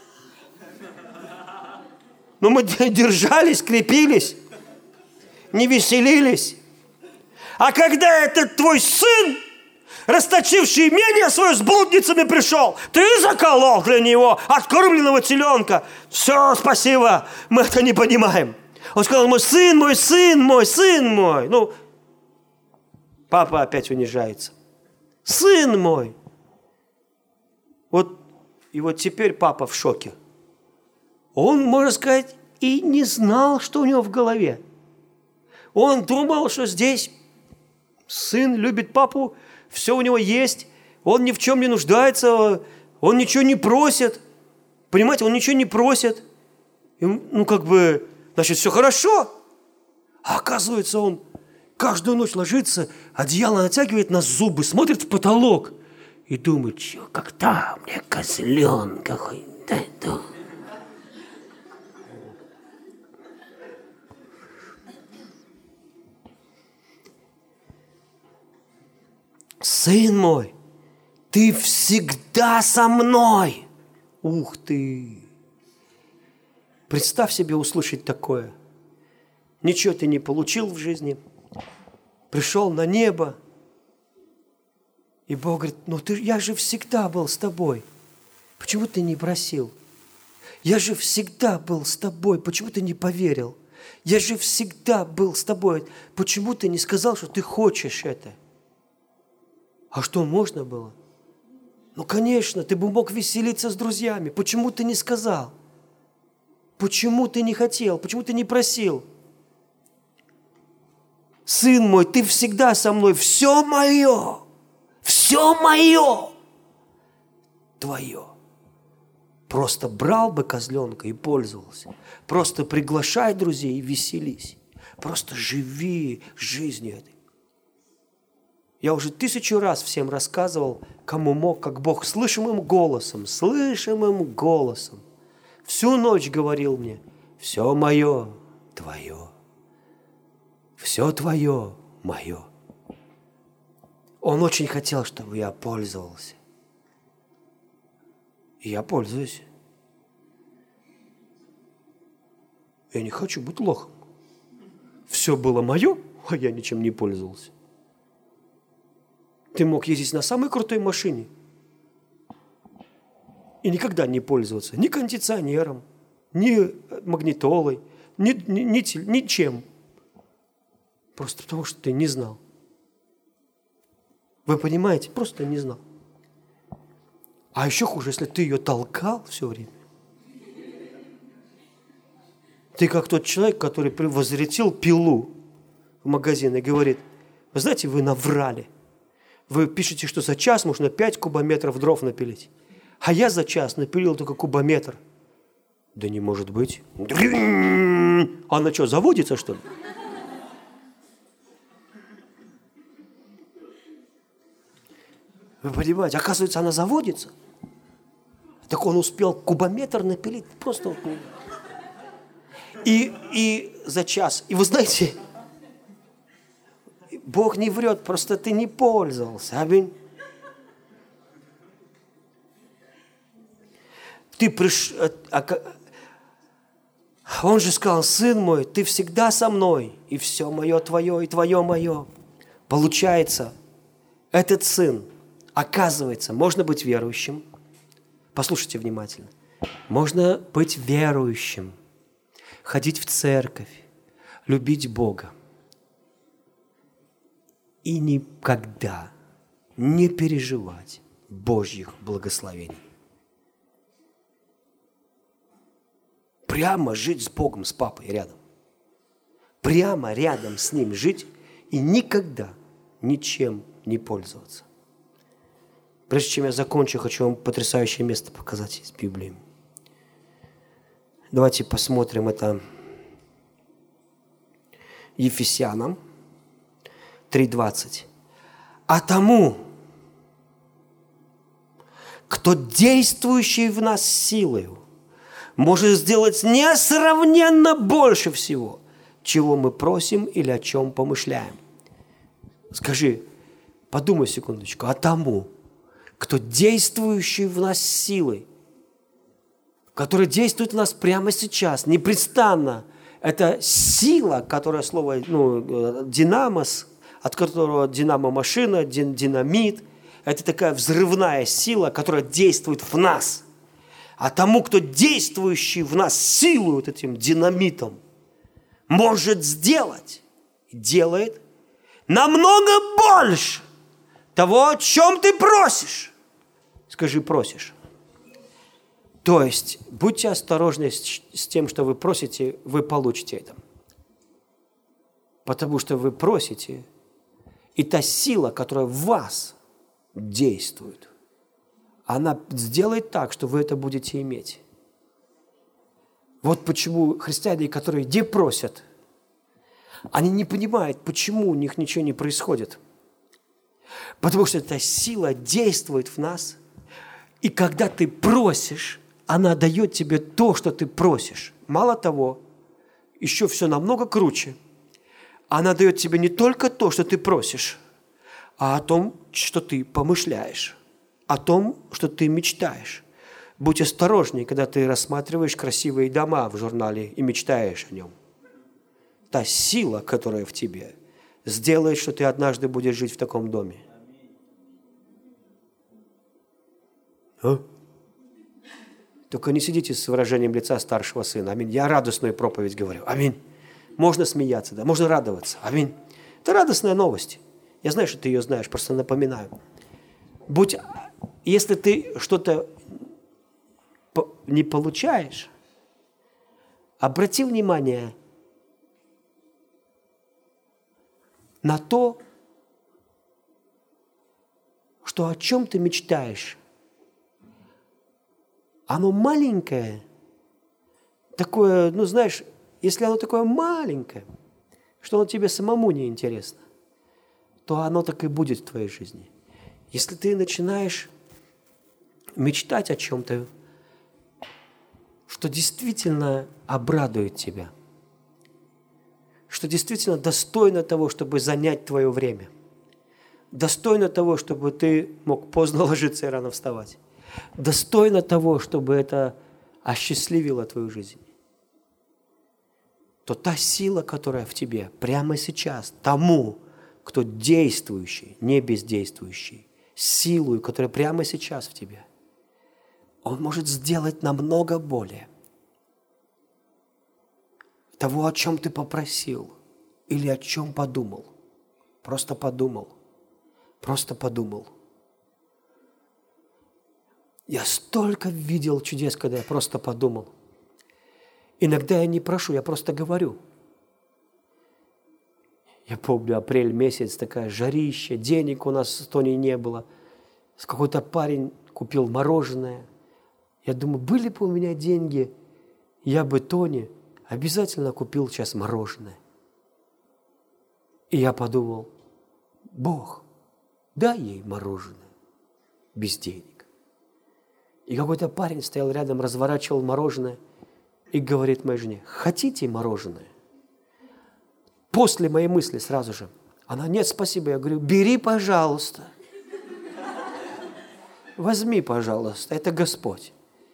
Но мы держались, крепились, не веселились. А когда этот твой сын, расточивший имение свое, с блудницами пришел, ты заколол для него откормленного теленка. Все, спасибо, мы это не понимаем. Он сказал, мой сын мой. Ну, папа опять унижается. Сын мой. Вот, и вот теперь папа в шоке. Он, можно сказать, и не знал, что у него в голове. Он думал, что здесь сын любит папу, все у него есть, он ни в чем не нуждается, он ничего не просит. Понимаете, он ничего не просит. И, значит, все хорошо. А оказывается, он каждую ночь ложится, одеяло натягивает на зубы, смотрит в потолок и думает, что когда мне козленка хоть дай-то. Сын мой, ты всегда со мной. Ух ты! Представь себе услышать такое. Ничего ты не получил в жизни. Пришел на небо. И Бог говорит, я же всегда был с тобой. Почему ты не просил? Я же всегда был с тобой. Почему ты не поверил? Я же всегда был с тобой. Почему ты не сказал, что ты хочешь это? А что, можно было? Конечно, ты бы мог веселиться с друзьями. Почему ты не сказал? Почему ты не хотел? Почему ты не просил? Сын мой, ты всегда со мной. Все мое твое. Просто брал бы козленка и пользовался. Просто приглашай друзей и веселись. Просто живи жизнью этой. Я уже 1000 раз всем рассказывал, кому мог, как Бог слышимым голосом, всю ночь говорил мне, все мое, твое, все твое, мое. Он очень хотел, чтобы я пользовался. И я пользуюсь. Я не хочу быть лохом. Все было мое, а я ничем не пользовался. Ты мог ездить на самой крутой машине и никогда не пользоваться ни кондиционером, ни магнитолой, ничем. Просто потому, что ты не знал. Вы понимаете? Просто не знал. А еще хуже, если ты ее толкал все время. Ты как тот человек, который возвратил пилу в магазин и говорит, вы знаете, вы наврали. Вы пишете, что за час можно 5 кубометров дров напилить. А я за час напилил только кубометр. Да не может быть. Она что, заводится, что ли? Вы понимаете, оказывается, она заводится. Так он успел кубометр напилить. Просто вот. И за час. И вы знаете, Бог не врет, просто ты не пользовался. Аминь. Он же сказал, сын мой, ты всегда со мной, и все мое твое, и твое мое. Получается, этот сын, оказывается, можно быть верующим. Послушайте внимательно. Можно быть верующим, ходить в церковь, любить Бога и никогда не переживать Божьих благословений. Прямо жить с Богом, с папой рядом. Прямо рядом с Ним жить и никогда ничем не пользоваться. Прежде чем я закончу, хочу вам потрясающее место показать из Библии. Давайте посмотрим это Ефесянам 3:20. А тому, кто действующий в нас силою, может сделать несравненно больше всего, чего мы просим или о чем помышляем. Скажи, подумай секундочку, а тому, кто действующий в нас силой, который действует в нас прямо сейчас, непрестанно. Это сила, которая слово динамос, от которого динамо-машина, динамит. Это такая взрывная сила, которая действует в нас. А тому, кто действующий в нас силой, вот этим динамитом, может сделать, делает намного больше того, о чем ты просишь. Скажи, просишь. То есть, будьте осторожны с тем, что вы просите, вы получите это. Потому что вы просите, и та сила, которая в вас действует, она сделает так, что вы это будете иметь. Вот почему христиане, которые где просят, они не понимают, почему у них ничего не происходит. Потому что эта сила действует в нас, и когда ты просишь, она дает тебе то, что ты просишь. Мало того, еще все намного круче. Она дает тебе не только то, что ты просишь, а о том, что ты помышляешь, о том, что ты мечтаешь. Будь осторожней, когда ты рассматриваешь красивые дома в журнале и мечтаешь о нем. Та сила, которая в тебе, сделает, что ты однажды будешь жить в таком доме. А? Только не сидите с выражением лица старшего сына. Аминь. Я радостную проповедь говорю. Аминь. Можно смеяться, да, можно радоваться. Аминь. Это радостная новость. Я знаю, что ты ее знаешь, просто напоминаю. Если ты что-то не получаешь, обрати внимание на то, что о чем ты мечтаешь. Оно маленькое, такое, знаешь, если оно такое маленькое, что оно тебе самому не интересно, то оно так и будет в твоей жизни. Если ты начинаешь мечтать о чем-то, что действительно обрадует тебя, что действительно достойно того, чтобы занять твое время, достойно того, чтобы ты мог поздно ложиться и рано вставать, достойно того, чтобы это осчастливило твою жизнь, то та сила, которая в тебе прямо сейчас, тому, кто действующий, не бездействующий, силу, которая прямо сейчас в тебе, он может сделать намного более того, о чем ты попросил или о чем подумал. Просто подумал. Просто подумал. Я столько видел чудес, когда я просто подумал. Иногда я не прошу, я просто говорю. Я помню, апрель месяц, такая жарища, денег у нас с Тони не было. Какой-то парень купил мороженое. Я думаю, были бы у меня деньги, я бы Тони обязательно купил сейчас мороженое. И я подумал, Бог, дай ей мороженое без денег. И какой-то парень стоял рядом, разворачивал мороженое и говорит моей жене, хотите мороженое? После моей мысли сразу же. Она, нет, спасибо. Я говорю, бери, пожалуйста. Возьми, пожалуйста, это Господь.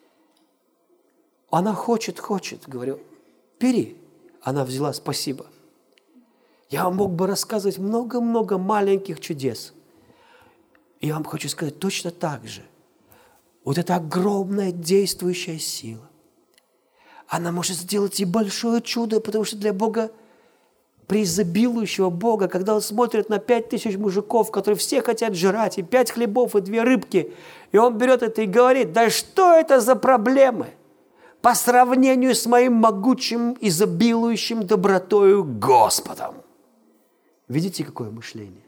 Она хочет, говорю, бери. Она взяла, спасибо. Я вам мог бы рассказывать много-много маленьких чудес. И я вам хочу сказать точно так же. Вот эта огромная действующая сила, она может сделать и большое чудо, потому что для Бога, преизобилующего Бога, когда Он смотрит на 5000 мужиков, которые все хотят жрать, и 5 хлебов, и 2 рыбки, и Он берет это и говорит, да что это за проблемы по сравнению с моим могучим, изобилующим добротою Господом. Видите, какое мышление?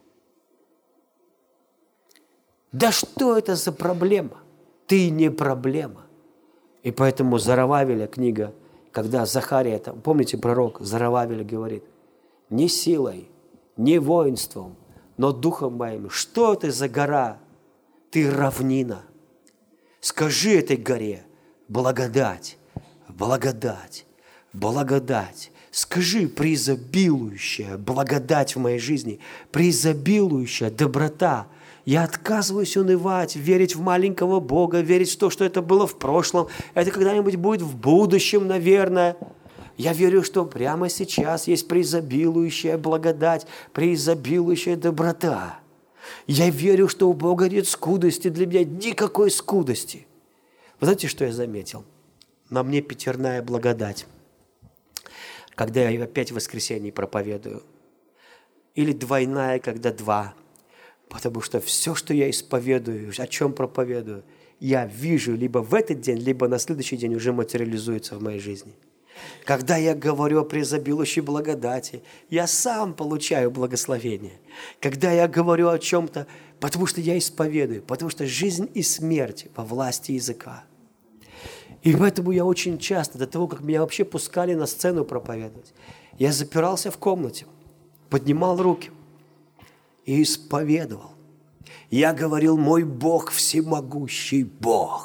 Да что это за проблема? Ты не проблема. И поэтому Зарававеля книга, когда Захария, помните, пророк Зарававеля говорит, не силой, не воинством, но духом моим. Что ты за гора? Ты равнина. Скажи этой горе, благодать, благодать, благодать. Скажи, преизобилующая благодать в моей жизни, преизобилующая доброта. Я отказываюсь унывать, верить в маленького Бога, верить в то, что это было в прошлом, это когда-нибудь будет в будущем, наверное. Я верю, что прямо сейчас есть преизобилующая благодать, преизобилующая доброта. Я верю, что у Бога нет скудости, для меня никакой скудости. Вы знаете, что я заметил? На мне пятерная благодать, когда я опять в воскресенье проповедую. Или двойная, когда 2. Потому что все, что я исповедую, о чем проповедую, я вижу либо в этот день, либо на следующий день уже материализуется в моей жизни. Когда я говорю о преизобилующей благодати, я сам получаю благословение. Когда я говорю о чем-то, потому что я исповедую, потому что жизнь и смерть во власти языка. И поэтому я очень часто, до того, как меня вообще пускали на сцену проповедовать, я запирался в комнате, поднимал руки и исповедовал. Я говорил, мой Бог всемогущий Бог.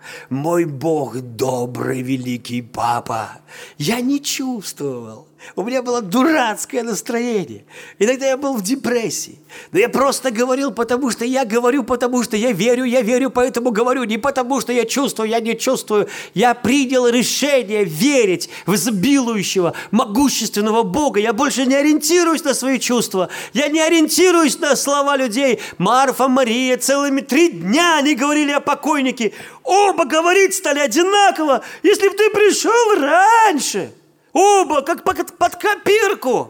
Мой Бог добрый, великий Папа. Я не чувствовал. У меня было дурацкое настроение. Иногда я был в депрессии. Но я просто говорил, потому что я говорю, потому что я верю, поэтому говорю. Не потому что я чувствую, я не чувствую. Я принял решение верить в изобилующего, могущественного Бога. Я больше не ориентируюсь на свои чувства. Я не ориентируюсь на слова людей. Марфа, Мария, целыми 3 дня они говорили о покойнике. Оба говорить стали одинаково. Если бы ты пришел раньше... Оба, как под копирку.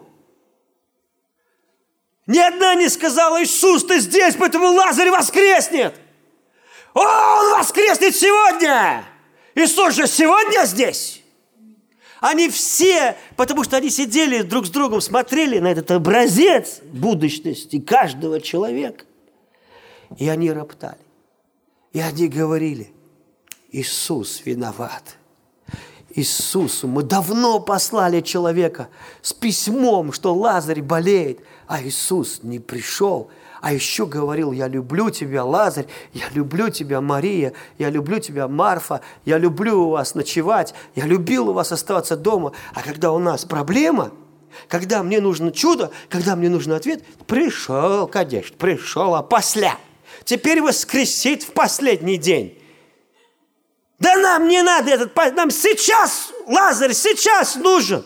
Ни одна не сказала: Иисус, ты здесь, поэтому Лазарь воскреснет. Он воскреснет сегодня. Иисус же сегодня здесь. Они все, потому что они сидели друг с другом, смотрели на этот образец будущности каждого человека. И они роптали. И они говорили: Иисус виноват. Иисусу мы давно послали человека с письмом, что Лазарь болеет, а Иисус не пришел. А еще говорил: я люблю тебя, Лазарь, я люблю тебя, Мария, я люблю тебя, Марфа, я люблю у вас ночевать, я любил у вас оставаться дома. А когда у нас проблема, когда мне нужно чудо, когда мне нужен ответ, пришел, конечно, пришел, а после. Теперь воскресит в последний день. Да нам не надо этот, нам сейчас, Лазарь сейчас нужен.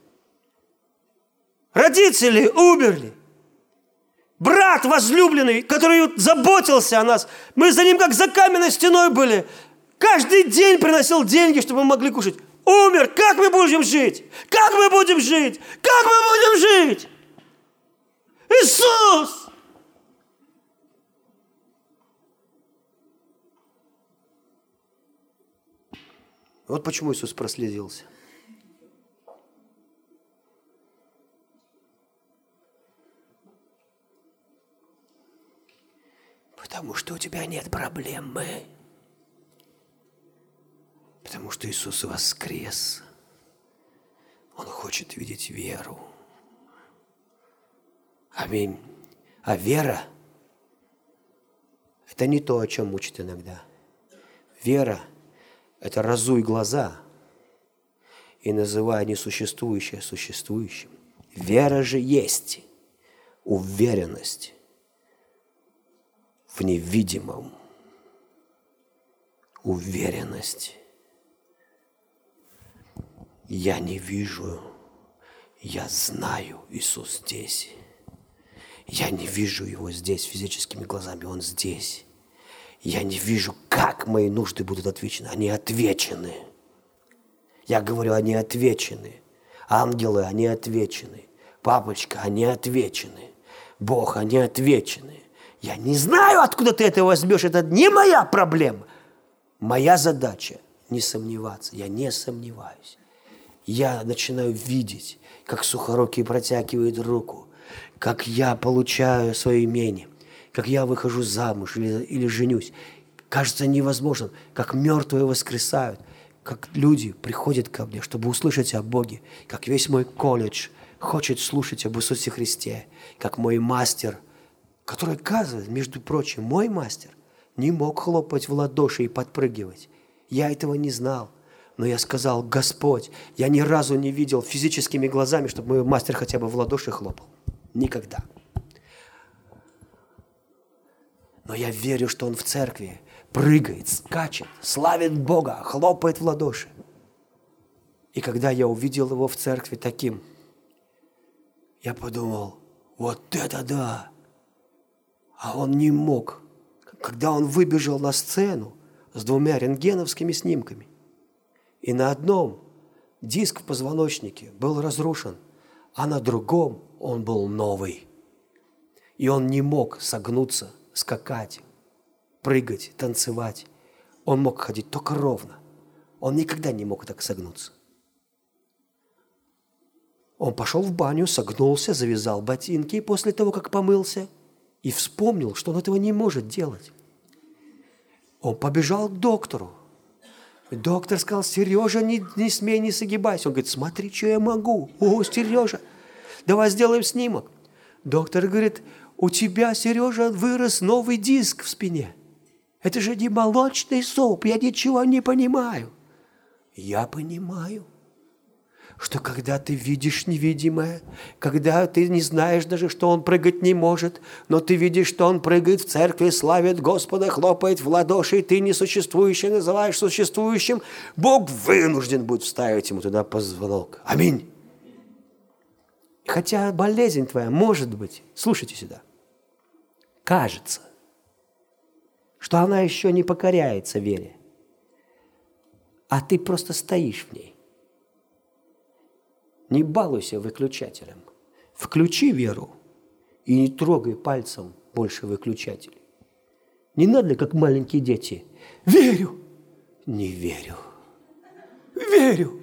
Родители умерли. Брат возлюбленный, который заботился о нас, мы за ним как за каменной стеной были. Каждый день приносил деньги, чтобы мы могли кушать. Умер, как мы будем жить? Как мы будем жить? Как мы будем жить? Иисус! Вот почему Иисус прослезился. Потому что у тебя нет проблемы. Потому что Иисус воскрес. Он хочет видеть веру. Аминь. А вера – это не то, о чем учат иногда. Вера – это разуй глаза и называй несуществующее существующим. Вера же есть уверенность в невидимом. Уверенность. Я не вижу, я знаю, Иисус здесь. Я не вижу Его здесь физическими глазами, Он здесь. Я не вижу, как мои нужды будут отвечены. Они отвечены. Я говорю, они отвечены. Ангелы, они отвечены. Папочка, они отвечены. Бог, они отвечены. Я не знаю, откуда ты это возьмешь. Это не моя проблема. Моя задача не сомневаться. Я не сомневаюсь. Я начинаю видеть, как Сухорукий протягивает руку, как я получаю свое имение, как я выхожу замуж или женюсь. Кажется невозможным, как мертвые воскресают, как люди приходят ко мне, чтобы услышать о Боге, как весь мой колледж хочет слушать об Иисусе Христе, как мой мастер, который, оказывается, между прочим, мой мастер, не мог хлопать в ладоши и подпрыгивать. Я этого не знал, но я сказал: Господь, я ни разу не видел физическими глазами, чтобы мой мастер хотя бы в ладоши хлопал. Никогда. Но я верю, что он в церкви прыгает, скачет, славит Бога, хлопает в ладоши. И когда я увидел его в церкви таким, я подумал: вот это да! А он не мог. Когда он выбежал на сцену с 2 рентгеновскими снимками, и на одном диск в позвоночнике был разрушен, а на другом он был новый. И он не мог согнуться, скакать, прыгать, танцевать. Он мог ходить только ровно. Он никогда не мог так согнуться. Он пошел в баню, согнулся, завязал ботинки после того, как помылся, и вспомнил, что он этого не может делать. Он побежал к доктору. Доктор сказал: Сережа, не смей, не согибайся. Он говорит: смотри, что я могу. О, Сережа, давай сделаем снимок. Доктор говорит: у тебя, Сережа, вырос новый диск в спине. Это же не молочный суп, я ничего не понимаю. Я понимаю, что когда ты видишь невидимое, когда ты не знаешь даже, что он прыгать не может, но ты видишь, что он прыгает в церкви, славит Господа, хлопает в ладоши, и ты несуществующее называешь существующим, Бог вынужден будет вставить ему туда позвонок. Аминь. Хотя болезнь твоя, может быть, слушайте сюда, кажется, что она еще не покоряется вере, а ты просто стоишь в ней. Не балуйся выключателем. Включи веру и не трогай пальцем больше выключателей. Не надо, как маленькие дети. Верю. Не верю. Верю.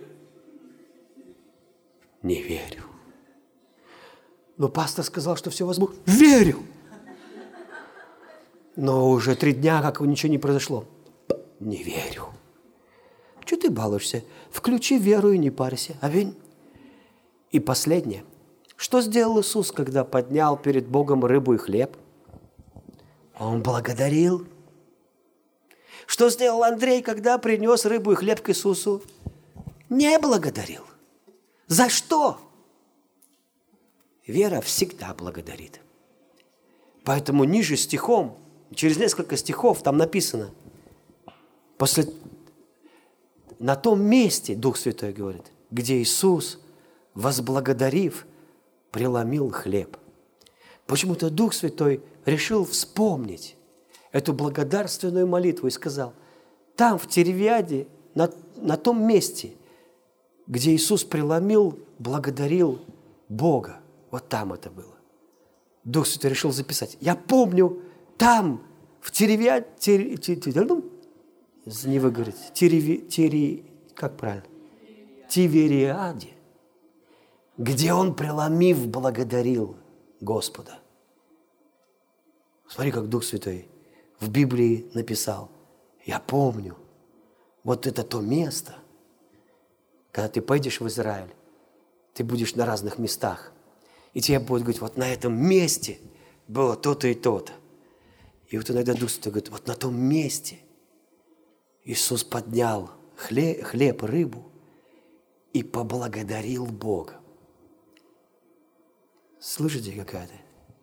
Не верю. Но пастор сказал, что все возможно. Верю. Но уже 3 дня, как ничего не произошло. Не верю. Чего ты балуешься? Включи веру и не парься. Аминь. И последнее. Что сделал Иисус, когда поднял перед Богом рыбу и хлеб? Он благодарил. Что сделал Андрей, когда принес рыбу и хлеб к Иисусу? Не благодарил. За что? Вера всегда благодарит. Поэтому ниже стихом, через несколько стихов там написано, на том месте, Дух Святой говорит, где Иисус, возблагодарив, преломил хлеб. Почему-то Дух Святой решил вспомнить эту благодарственную молитву и сказал, там, в Тивериаде, на том месте, где Иисус преломил, благодарил Бога, вот там это было. Дух Святой решил записать. Я помню, там, в Тивериаде, не вы говорите, как правильно? Тивериаде, где он, преломив, благодарил Господа. Смотри, как Дух Святой в Библии написал. Я помню, вот это то место, когда ты пойдешь в Израиль, ты будешь на разных местах, и тебе будут говорить, вот на этом месте было то-то и то-то. И вот иногда Дух Святой говорит, вот на том месте Иисус поднял хлеб, рыбу и поблагодарил Бога. Слышите, какая-то?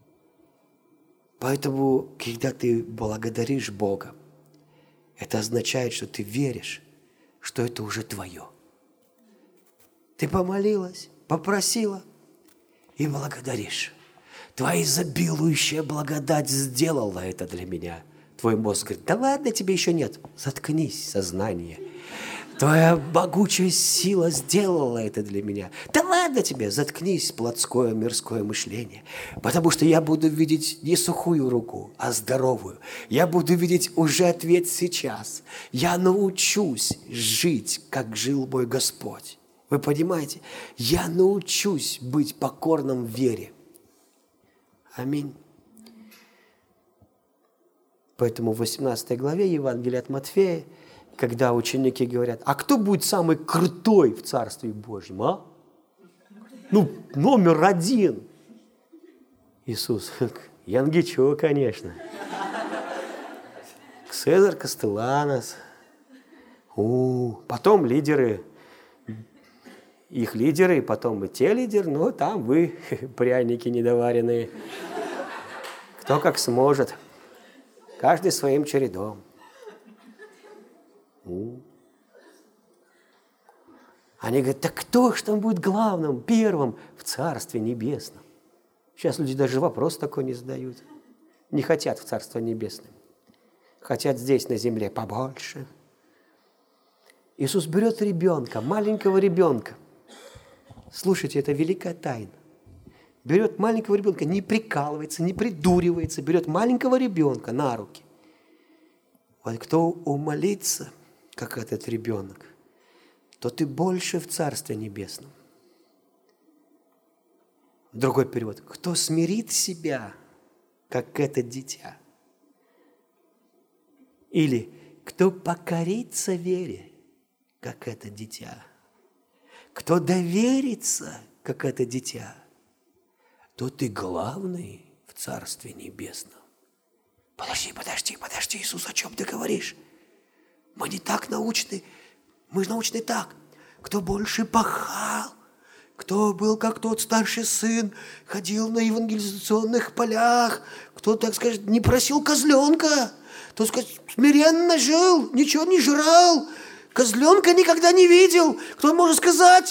Поэтому, когда ты благодаришь Бога, это означает, что ты веришь, что это уже твое. Ты помолилась, попросила и благодаришь. Твоя изобилующая благодать сделала это для меня. Твой мозг говорит, да ладно, тебе еще нет. Заткнись, сознание. Твоя могучая сила сделала это для меня. Да ладно тебе, заткнись, плотское, мирское мышление. Потому что я буду видеть не сухую руку, а здоровую. Я буду видеть уже ответ сейчас. Я научусь жить, как жил мой Господь. Вы понимаете? Я научусь быть покорным в вере. Аминь. Поэтому в 18 главе Евангелия от Матфея, когда ученики говорят, а кто будет самый крутой в Царстве Божьем, а? Номер 1. Иисус, Янгичо, конечно. Цезарь Кастелланос. Потом лидеры, их лидеры, потом и те лидеры, но там вы, пряники недоваренные. Кто как сможет. Каждый своим чередом. Они говорят, да кто ж там будет главным, первым в Царстве Небесном? Сейчас люди даже вопрос такой не задают. Не хотят в Царство Небесное. Хотят здесь, на земле, побольше. Иисус берет ребенка, маленького ребенка. Слушайте, это великая тайна. Берет маленького ребенка, не прикалывается, не придуривается, берет маленького ребенка на руки. Вот кто умолится, как этот ребенок, то ты больше в Царстве Небесном. Другой перевод. Кто смирит себя, как это дитя. Или кто покорится вере, как это дитя. Кто доверится, как это дитя, то ты главный в Царстве Небесном. Подожди, Иисус, о чем ты говоришь? Мы не так научны. Мы же научны так. Кто больше пахал, кто был как тот старший сын, ходил на евангелизационных полях, кто, так сказать, не просил козленка, кто, так сказать, смиренно жил, ничего не жрал, козленка никогда не видел. Кто может сказать,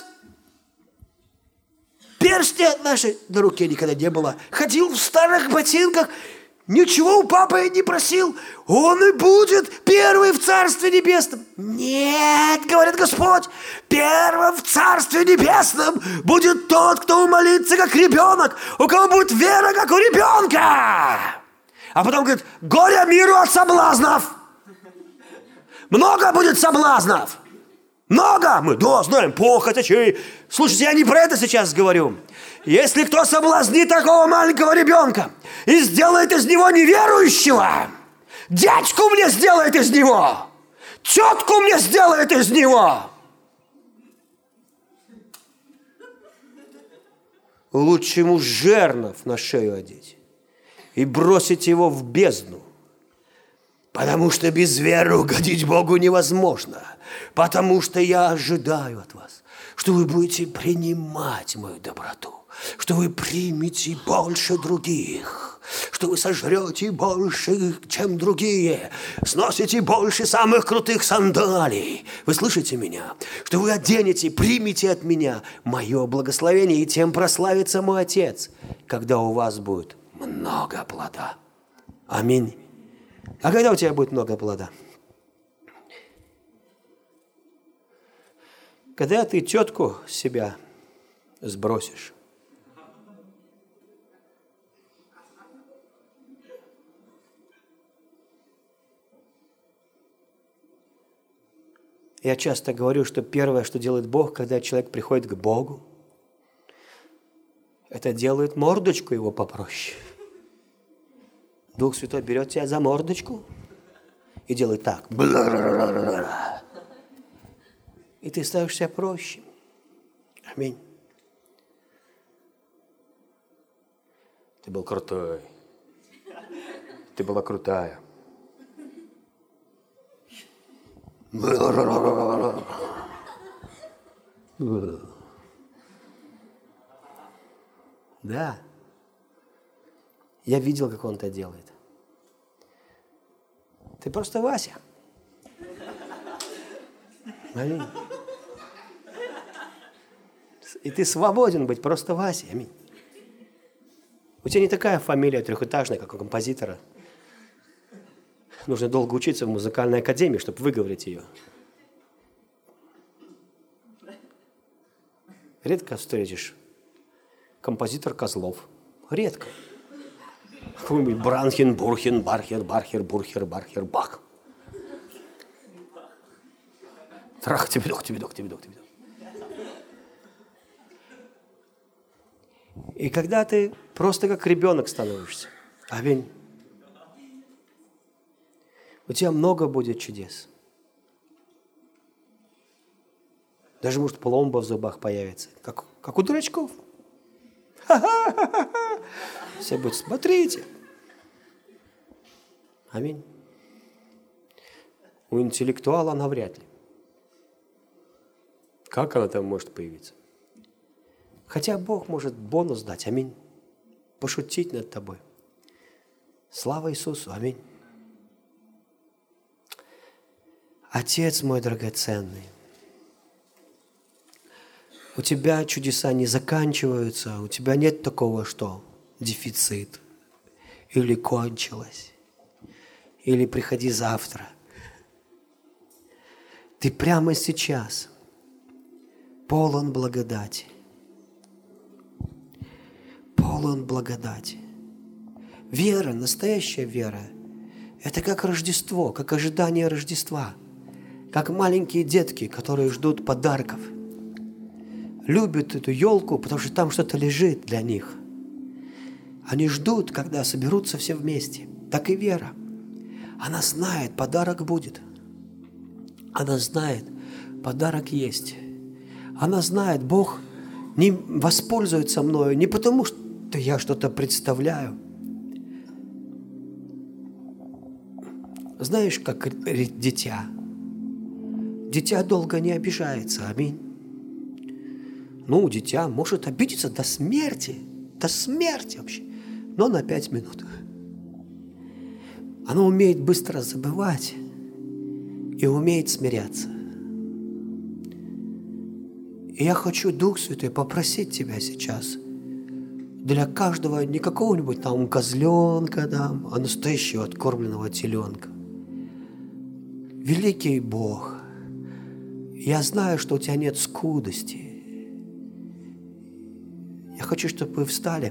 перстня нашей на руке никогда не было, ходил в старых ботинках, ничего у папы не просил, он и будет первый в Царстве Небесном. Нет, говорит Господь, первым в Царстве Небесном будет тот, кто молится как ребенок, у кого будет вера, как у ребенка. А потом говорит, горе миру от соблазнов. Много будет соблазнов. Много. Мы, да, знаем, похоть очей. Слушайте, я не про это сейчас говорю. Если кто соблазнит такого маленького ребенка и сделает из него неверующего, дядьку мне сделает из него, тетку мне сделает из него. Лучше ему жернов на шею одеть и бросить его в бездну. Потому что без веры угодить Богу невозможно. Потому что я ожидаю от вас, что вы будете принимать мою доброту, что вы примете больше других, что вы сожрете больше, чем другие, сносите больше самых крутых сандалий. Вы слышите меня? Что вы оденете, примете от меня мое благословение, и тем прославится мой Отец, когда у вас будет много плода. Аминь. А когда у тебя будет много плода? Когда ты тетку себя сбросишь. Я часто говорю, что первое, что делает Бог, когда человек приходит к Богу, это делает мордочку его попроще. Дух Святой берет тебя за мордочку и делает так. И ты ставишь себя проще. Аминь. Ты был крутой. Ты была крутая. Да. Я видел, как он это делает. Ты просто Вася. Аминь. И ты свободен быть просто Васей. Аминь. У тебя не такая фамилия трехэтажная, как у композитора. Нужно долго учиться в музыкальной академии, чтобы выговорить ее. Редко встретишь композитор Козлов. Редко. Какой-нибудь Бранхен, Бурхен, Бархер, Бархер, Бурхер, Бархер, Бах. Трах, тебедок. И когда ты просто как ребенок становишься, аминь, у тебя много будет чудес. Даже, может, пломба в зубах появится, как у дурачков. Все будут, смотрите. Аминь. У интеллектуала навряд ли. Как она там может появиться? Хотя Бог может бонус дать, аминь. Пошутить над тобой. Слава Иисусу, аминь. Отец мой драгоценный, у тебя чудеса не заканчиваются, у тебя нет такого, что дефицит, или кончилось, или приходи завтра. Ты прямо сейчас полон благодати. Полон благодати. Вера, настоящая вера, это как Рождество, как ожидание Рождества, как маленькие детки, которые ждут подарков. Любят эту елку, потому что там что-то лежит для них. Они ждут, когда соберутся все вместе. Так и вера. Она знает, подарок будет. Она знает, подарок есть. Она знает, Бог не воспользуется мною не потому, что я что-то представляю, Знаешь, как дитя. Дитя долго не обижается. Аминь. Ну, дитя может обидеться до смерти вообще, но на 5 минут. Оно умеет быстро забывать и умеет смиряться. И я хочу, Дух Святой, попросить Тебя сейчас для каждого не какого-нибудь там козленка, а настоящего откормленного теленка. Великий Бог, я знаю, что у Тебя нет скудости. Я хочу, чтобы вы встали.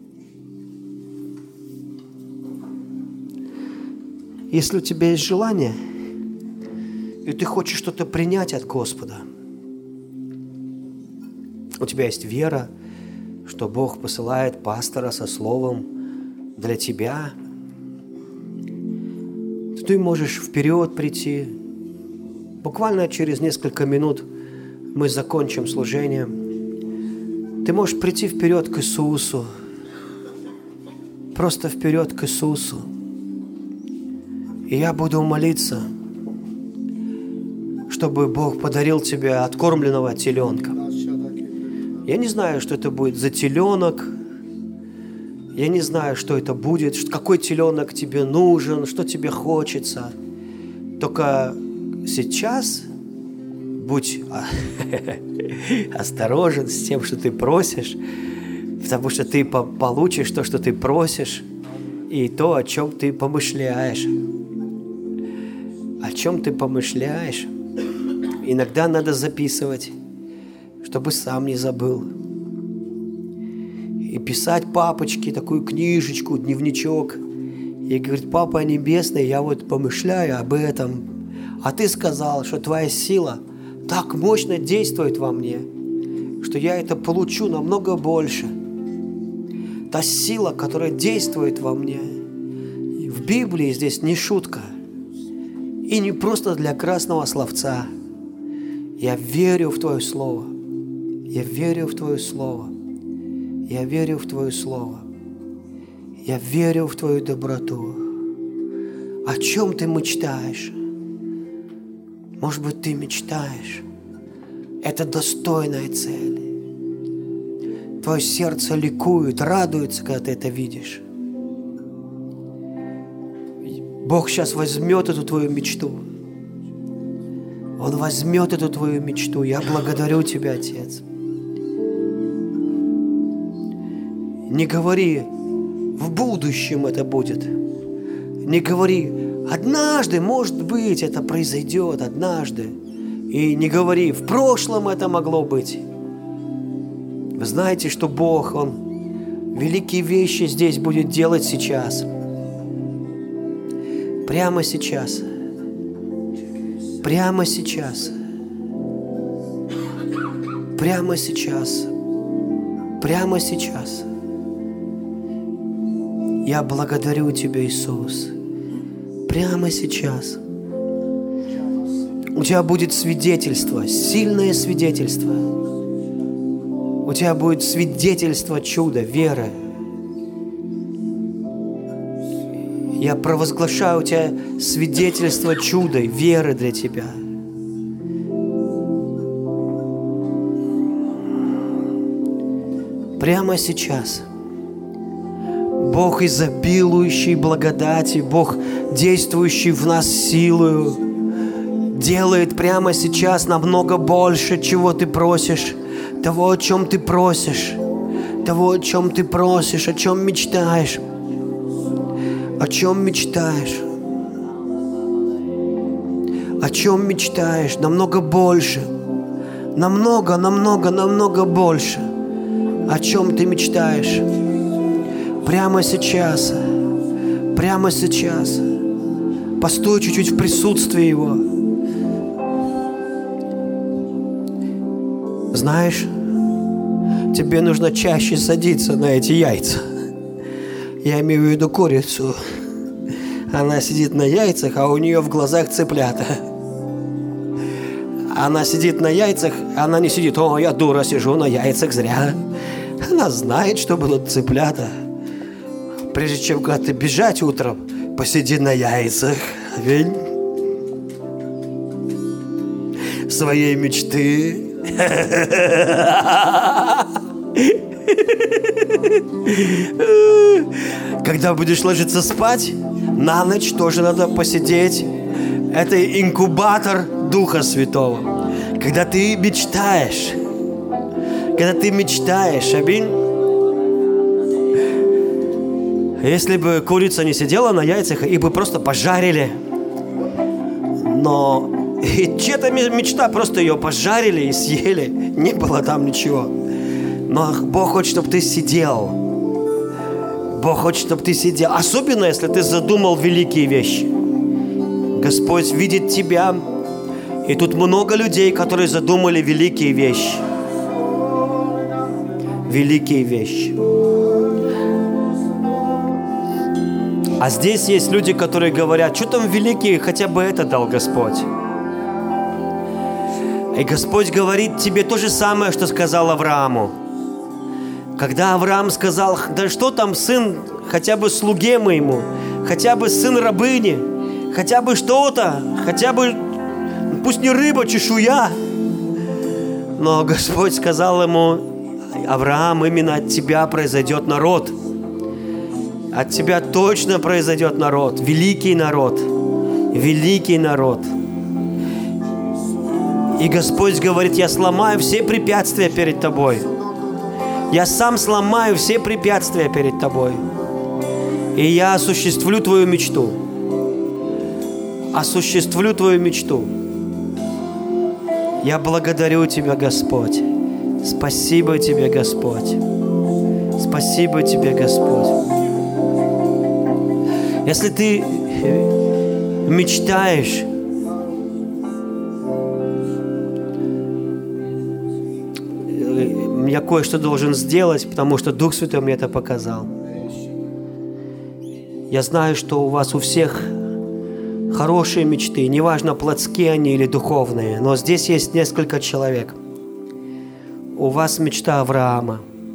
Если у тебя есть желание, и ты хочешь что-то принять от Господа, у тебя есть вера, что Бог посылает пастора со словом для тебя, то ты можешь вперед прийти. Буквально через несколько минут мы закончим служение. Ты можешь прийти вперед к Иисусу, просто вперед к Иисусу. И я буду молиться, чтобы Бог подарил тебе откормленного теленка. Я не знаю, что это будет за теленок. Я не знаю, что это будет, какой теленок тебе нужен, что тебе хочется. Только сейчас будь осторожен с тем, что ты просишь, потому что ты получишь то, что ты просишь, и то, о чем ты помышляешь. О чем ты помышляешь? Иногда надо записывать, чтобы сам не забыл. И писать папочке такую книжечку, дневничок. И говорит: Папа Небесный, я вот помышляю об этом. А ты сказал, что твоя сила так мощно действует во мне, что я это получу намного больше. Та сила, которая действует во мне. В Библии здесь не шутка. И не просто для красного словца. Я верю в Твое Слово. Я верю в Твое Слово. Я верю в Твое Слово. Я верю в Твою доброту. О чем ты мечтаешь? Может быть, ты мечтаешь. Это достойная цель. Твое сердце ликует, радуется, когда ты это видишь. Бог сейчас возьмет эту твою мечту. Он возьмет эту твою мечту. Я благодарю Тебя, Отец. Не говори, в будущем это будет. Не говори, однажды, может быть, это произойдет, однажды. И не говори, в прошлом это могло быть. Вы знаете, что Бог, Он великие вещи здесь будет делать сейчас. Прямо сейчас. Прямо сейчас. Прямо сейчас. Прямо сейчас. Я благодарю Тебя, Иисус. Прямо сейчас. У Тебя будет свидетельство, сильное свидетельство. У Тебя будет свидетельство чуда, веры. Я провозглашаю у Тебя свидетельство чуда, веры для Тебя. Прямо сейчас. Бог изобилующий благодати, Бог, действующий в нас силою, делает прямо сейчас намного больше, чего ты просишь, того, о чем ты просишь, того, о чем ты просишь, о чем мечтаешь. О чем мечтаешь? О чем мечтаешь? Намного больше. Намного больше. О чем ты мечтаешь? Прямо сейчас. Прямо сейчас. Постой чуть-чуть в присутствии Его. Знаешь, тебе нужно чаще садиться на эти яйца. Я имею в виду курицу. Она сидит на яйцах, а у нее в глазах цыплята. Она сидит на яйцах, она не сидит: о, я дура, сижу на яйцах зря. Она знает, что будут цыплята. Прежде чем куда-то бежать утром, посиди на яйцах. Аминь. Своей мечты. Когда будешь ложиться спать, на ночь тоже надо посидеть. Это инкубатор Духа Святого. Когда ты мечтаешь, аминь. Если бы курица не сидела на яйцах, их бы просто пожарили. Но и чья-то мечта, просто ее пожарили и съели. Не было там ничего. Но Бог хочет, чтобы ты сидел. Бог хочет, чтобы ты сидел. Особенно, если ты задумал великие вещи. Господь видит тебя. И тут много людей, которые задумали великие вещи. Великие вещи. А здесь есть люди, которые говорят, что там великие, хотя бы это дал Господь. И Господь говорит тебе то же самое, что сказал Аврааму. Когда Авраам сказал, да что там сын, хотя бы слуге моему, хотя бы сын рабыни, хотя бы что-то, хотя бы, пусть не рыба, чешуя. Но Господь сказал ему, Авраам, именно от тебя произойдет народ. От тебя точно произойдет народ, великий народ, великий народ. И Господь говорит, я сломаю все препятствия перед тобой. Я сам сломаю все препятствия перед тобой. И я осуществлю твою мечту. Осуществлю твою мечту. Я благодарю Тебя, Господь. Спасибо Тебе, Господь. Спасибо Тебе, Господь. Если ты мечтаешь, я кое-что должен сделать, потому что Дух Святой мне это показал. Я знаю, что у вас у всех хорошие мечты, неважно, плотские они или духовные, но здесь есть несколько человек. У вас мечта Авраама.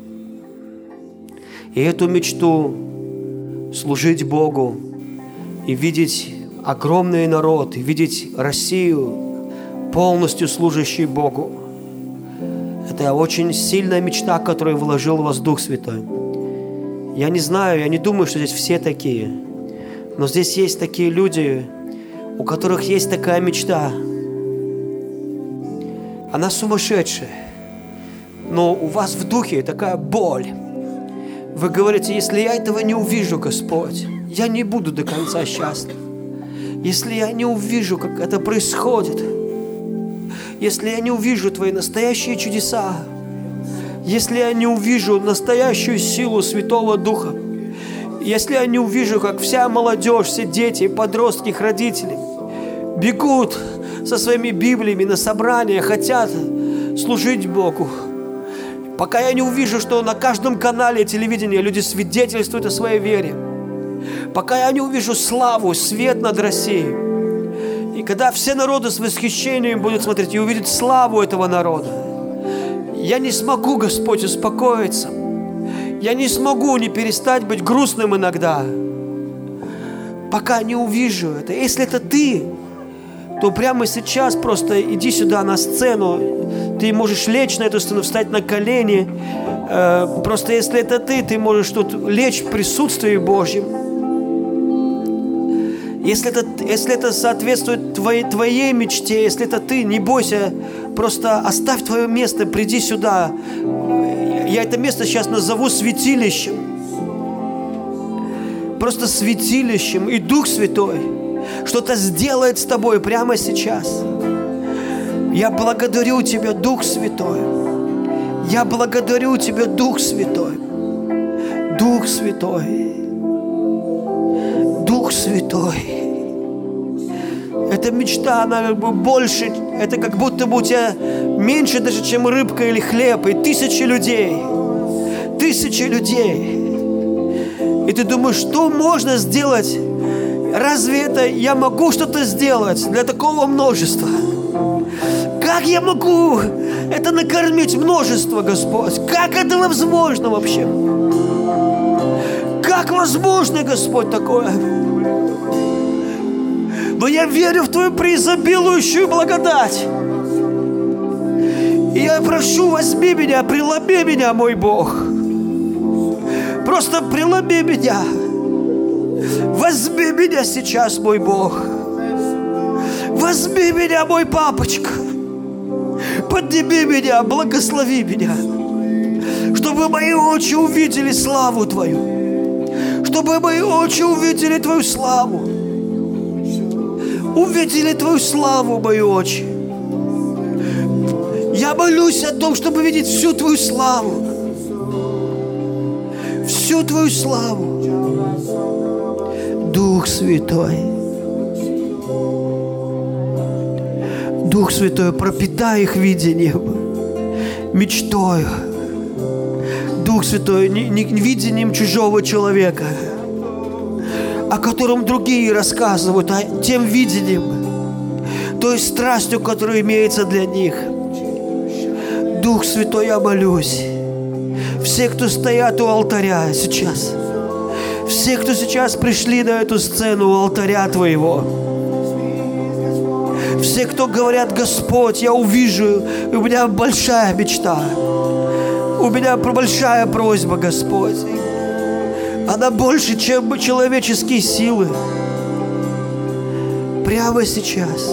И эту мечту служить Богу и видеть огромный народ, и видеть Россию полностью служащей Богу. Это очень сильная мечта, которую вложил в вас Дух Святой. Я не знаю, я не думаю, что здесь все такие. Но здесь есть такие люди, у которых есть такая мечта. Она сумасшедшая. Но у вас в духе такая боль. Вы говорите, если я этого не увижу, Господь, я не буду до конца счастлив. Если я не увижу, как это происходит, если я не увижу Твои настоящие чудеса, если я не увижу настоящую силу Святого Духа, если я не увижу, как вся молодежь, все дети, подростки, их родители бегут со своими Библиями на собрания, хотят служить Богу, пока я не увижу, что на каждом канале телевидения люди свидетельствуют о своей вере, пока я не увижу славу, свет над Россией, и когда все народы с восхищением будут смотреть и увидят славу этого народа, я не смогу, Господь, успокоиться. Я не смогу не перестать быть грустным иногда, пока не увижу это. Если это Ты, то прямо сейчас просто иди сюда на сцену. Ты можешь лечь на эту сцену, встать на колени. Просто если это ты можешь тут лечь в присутствии Божьем. Если это соответствует твоей мечте, если это ты, не бойся, просто оставь твое место, приди сюда. Я это место сейчас назову святилищем. Просто святилищем. И Дух Святой что-то сделает с тобой прямо сейчас. Я благодарю Тебя, Дух Святой. Я благодарю Тебя, Дух Святой. Дух Святой. Дух Святой. Эта мечта, она как бы больше, это как будто бы у тебя меньше даже, чем рыбка или хлеб, и тысячи людей. Тысячи людей. И ты думаешь, что можно сделать? Разве это я могу что-то сделать для такого множества? Как я могу это накормить множество, Господь? Как это возможно вообще? Как возможно, Господь, такое? Но я верю в Твою преизобилующую благодать. И я прошу, возьми меня, преломи меня, мой Бог. Просто преломи меня. Возьми меня сейчас, мой Бог. Возьми меня, мой папочка. Подними меня, благослови меня. Чтобы мои очи увидели славу Твою. Чтобы мои очи увидели Твою славу. Увидели Твою славу, мои очи. Я молюсь о том, чтобы видеть всю Твою славу. Всю Твою славу. Дух Святой. Дух Святой, пропитай их видением, мечтою. Дух Святой, не видением чужого человека, о котором другие рассказывают, а тем видением, той страстью, которая имеется для них. Дух Святой, я молюсь. Все, кто стоят у алтаря сейчас, все, кто сейчас пришли на эту сцену у алтаря Твоего, все, кто говорят: Господь, я увижу, у меня большая мечта, у меня большая просьба, Господь. Она больше, чем человеческие силы. Прямо сейчас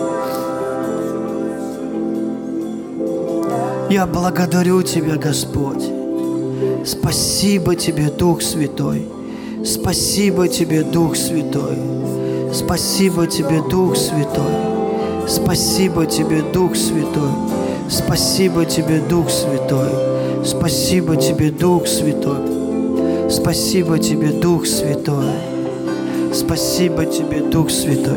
я благодарю Тебя, Господь. Спасибо Тебе, Дух Святой. Спасибо Тебе, Дух Святой. Спасибо Тебе, Дух Святой. Спасибо Тебе, Дух Святой. Спасибо Тебе, Дух Святой. Спасибо Тебе, Дух Святой. Спасибо Тебе, Дух Святой. Спасибо Тебе, Дух Святой.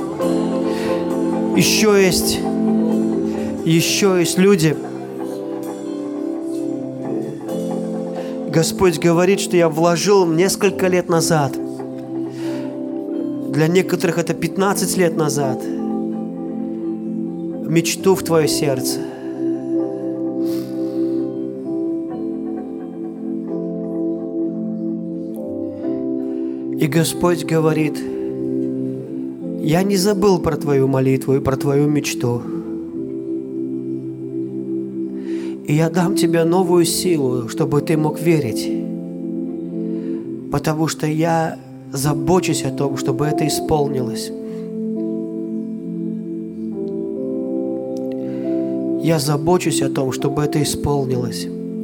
Еще есть люди. Господь говорит, что я вложил несколько лет назад. Для некоторых это 15 лет назад. Мечту в твое сердце. И Господь говорит: я не забыл про твою молитву и про твою мечту. И я дам тебе новую силу, чтобы ты мог верить. Потому что я забочусь о том, чтобы это исполнилось. Я забочусь о том, чтобы это исполнилось.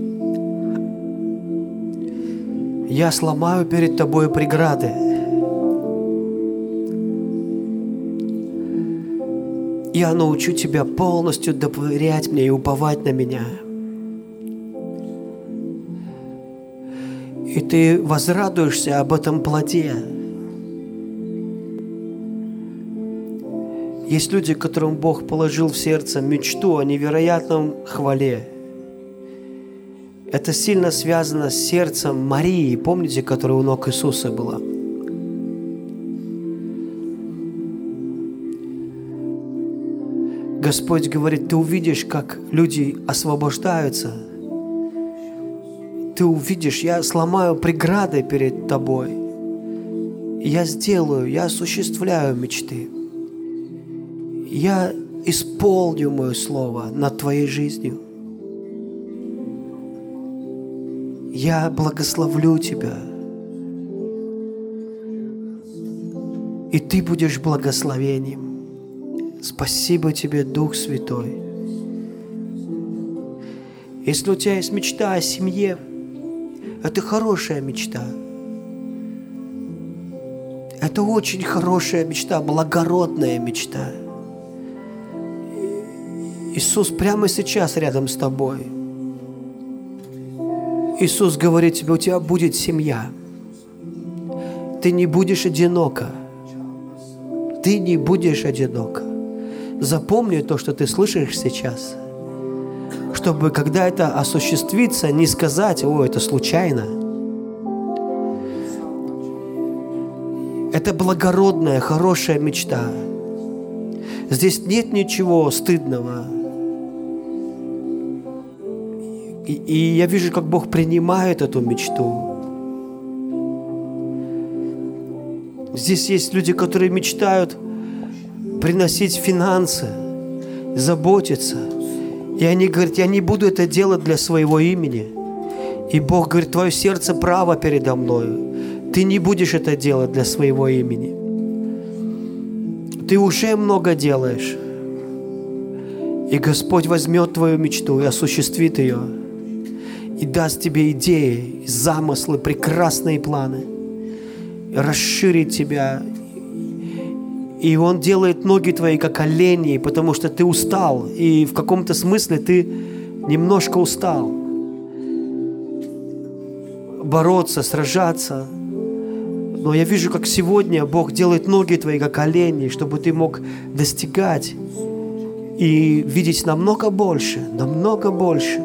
Я сломаю перед тобой преграды. Я научу тебя полностью доверять мне и уповать на меня. И ты возрадуешься об этом плоде. Есть люди, которым Бог положил в сердце мечту о невероятном хвале. Это сильно связано с сердцем Марии, помните, которая у ног Иисуса была. Господь говорит: ты увидишь, как люди освобождаются. Ты увидишь, я сломаю преграды перед тобой. Я сделаю, я осуществляю мечты. Я исполню мое слово над твоей жизнью. Я благословлю тебя. И ты будешь благословением. Спасибо тебе, Дух Святой. Если у тебя есть мечта о семье, это хорошая мечта. Это очень хорошая мечта, благородная мечта. Иисус прямо сейчас рядом с тобой. Иисус говорит тебе: у тебя будет семья. Ты не будешь одинока. Ты не будешь одинока. Запомни то, что ты слышишь сейчас, чтобы, когда это осуществится, не сказать: о, это случайно. Это благородная, хорошая мечта. Здесь нет ничего стыдного. И я вижу, как Бог принимает эту мечту. Здесь есть люди, которые мечтают приносить финансы, заботиться. И они говорят: я не буду это делать для своего имени. И Бог говорит: твое сердце право передо мною. Ты не будешь это делать для своего имени. Ты уже много делаешь. И Господь возьмет твою мечту и осуществит ее. И даст тебе идеи, замыслы, прекрасные планы. Расширит тебя. И Он делает ноги твои, как оленей, потому что ты устал. И в каком-то смысле ты немножко устал. Бороться, сражаться. Но я вижу, как сегодня Бог делает ноги твои, как оленей, чтобы ты мог достигать и видеть намного больше, намного больше.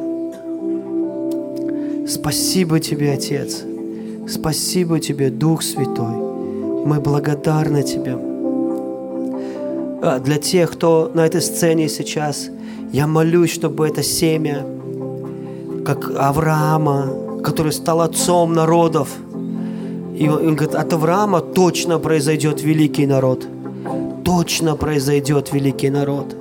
Спасибо Тебе, Отец. Спасибо Тебе, Дух Святой. Мы благодарны Тебе. Для тех, кто на этой сцене сейчас, я молюсь, чтобы это семя, как Авраама, который стал отцом народов, и он говорит: от Авраама точно произойдет великий народ. Точно произойдет великий народ.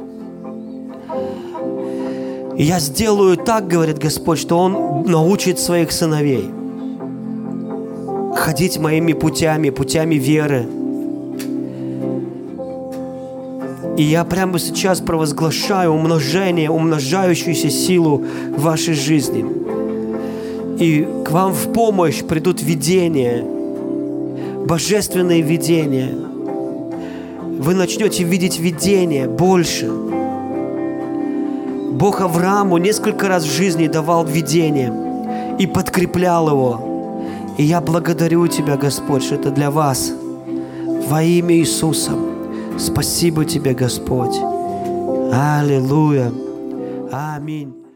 И я сделаю так, говорит Господь, что Он научит своих сыновей ходить моими путями, путями веры. И я прямо сейчас провозглашаю умножение, умножающуюся силу в вашей жизни. И к вам в помощь придут видения, божественные видения. Вы начнете видеть видения больше. Бог Аврааму несколько раз в жизни давал видение и подкреплял его. И я благодарю Тебя, Господь, что это для вас. Во имя Иисуса. Спасибо Тебе, Господь. Аллилуйя. Аминь.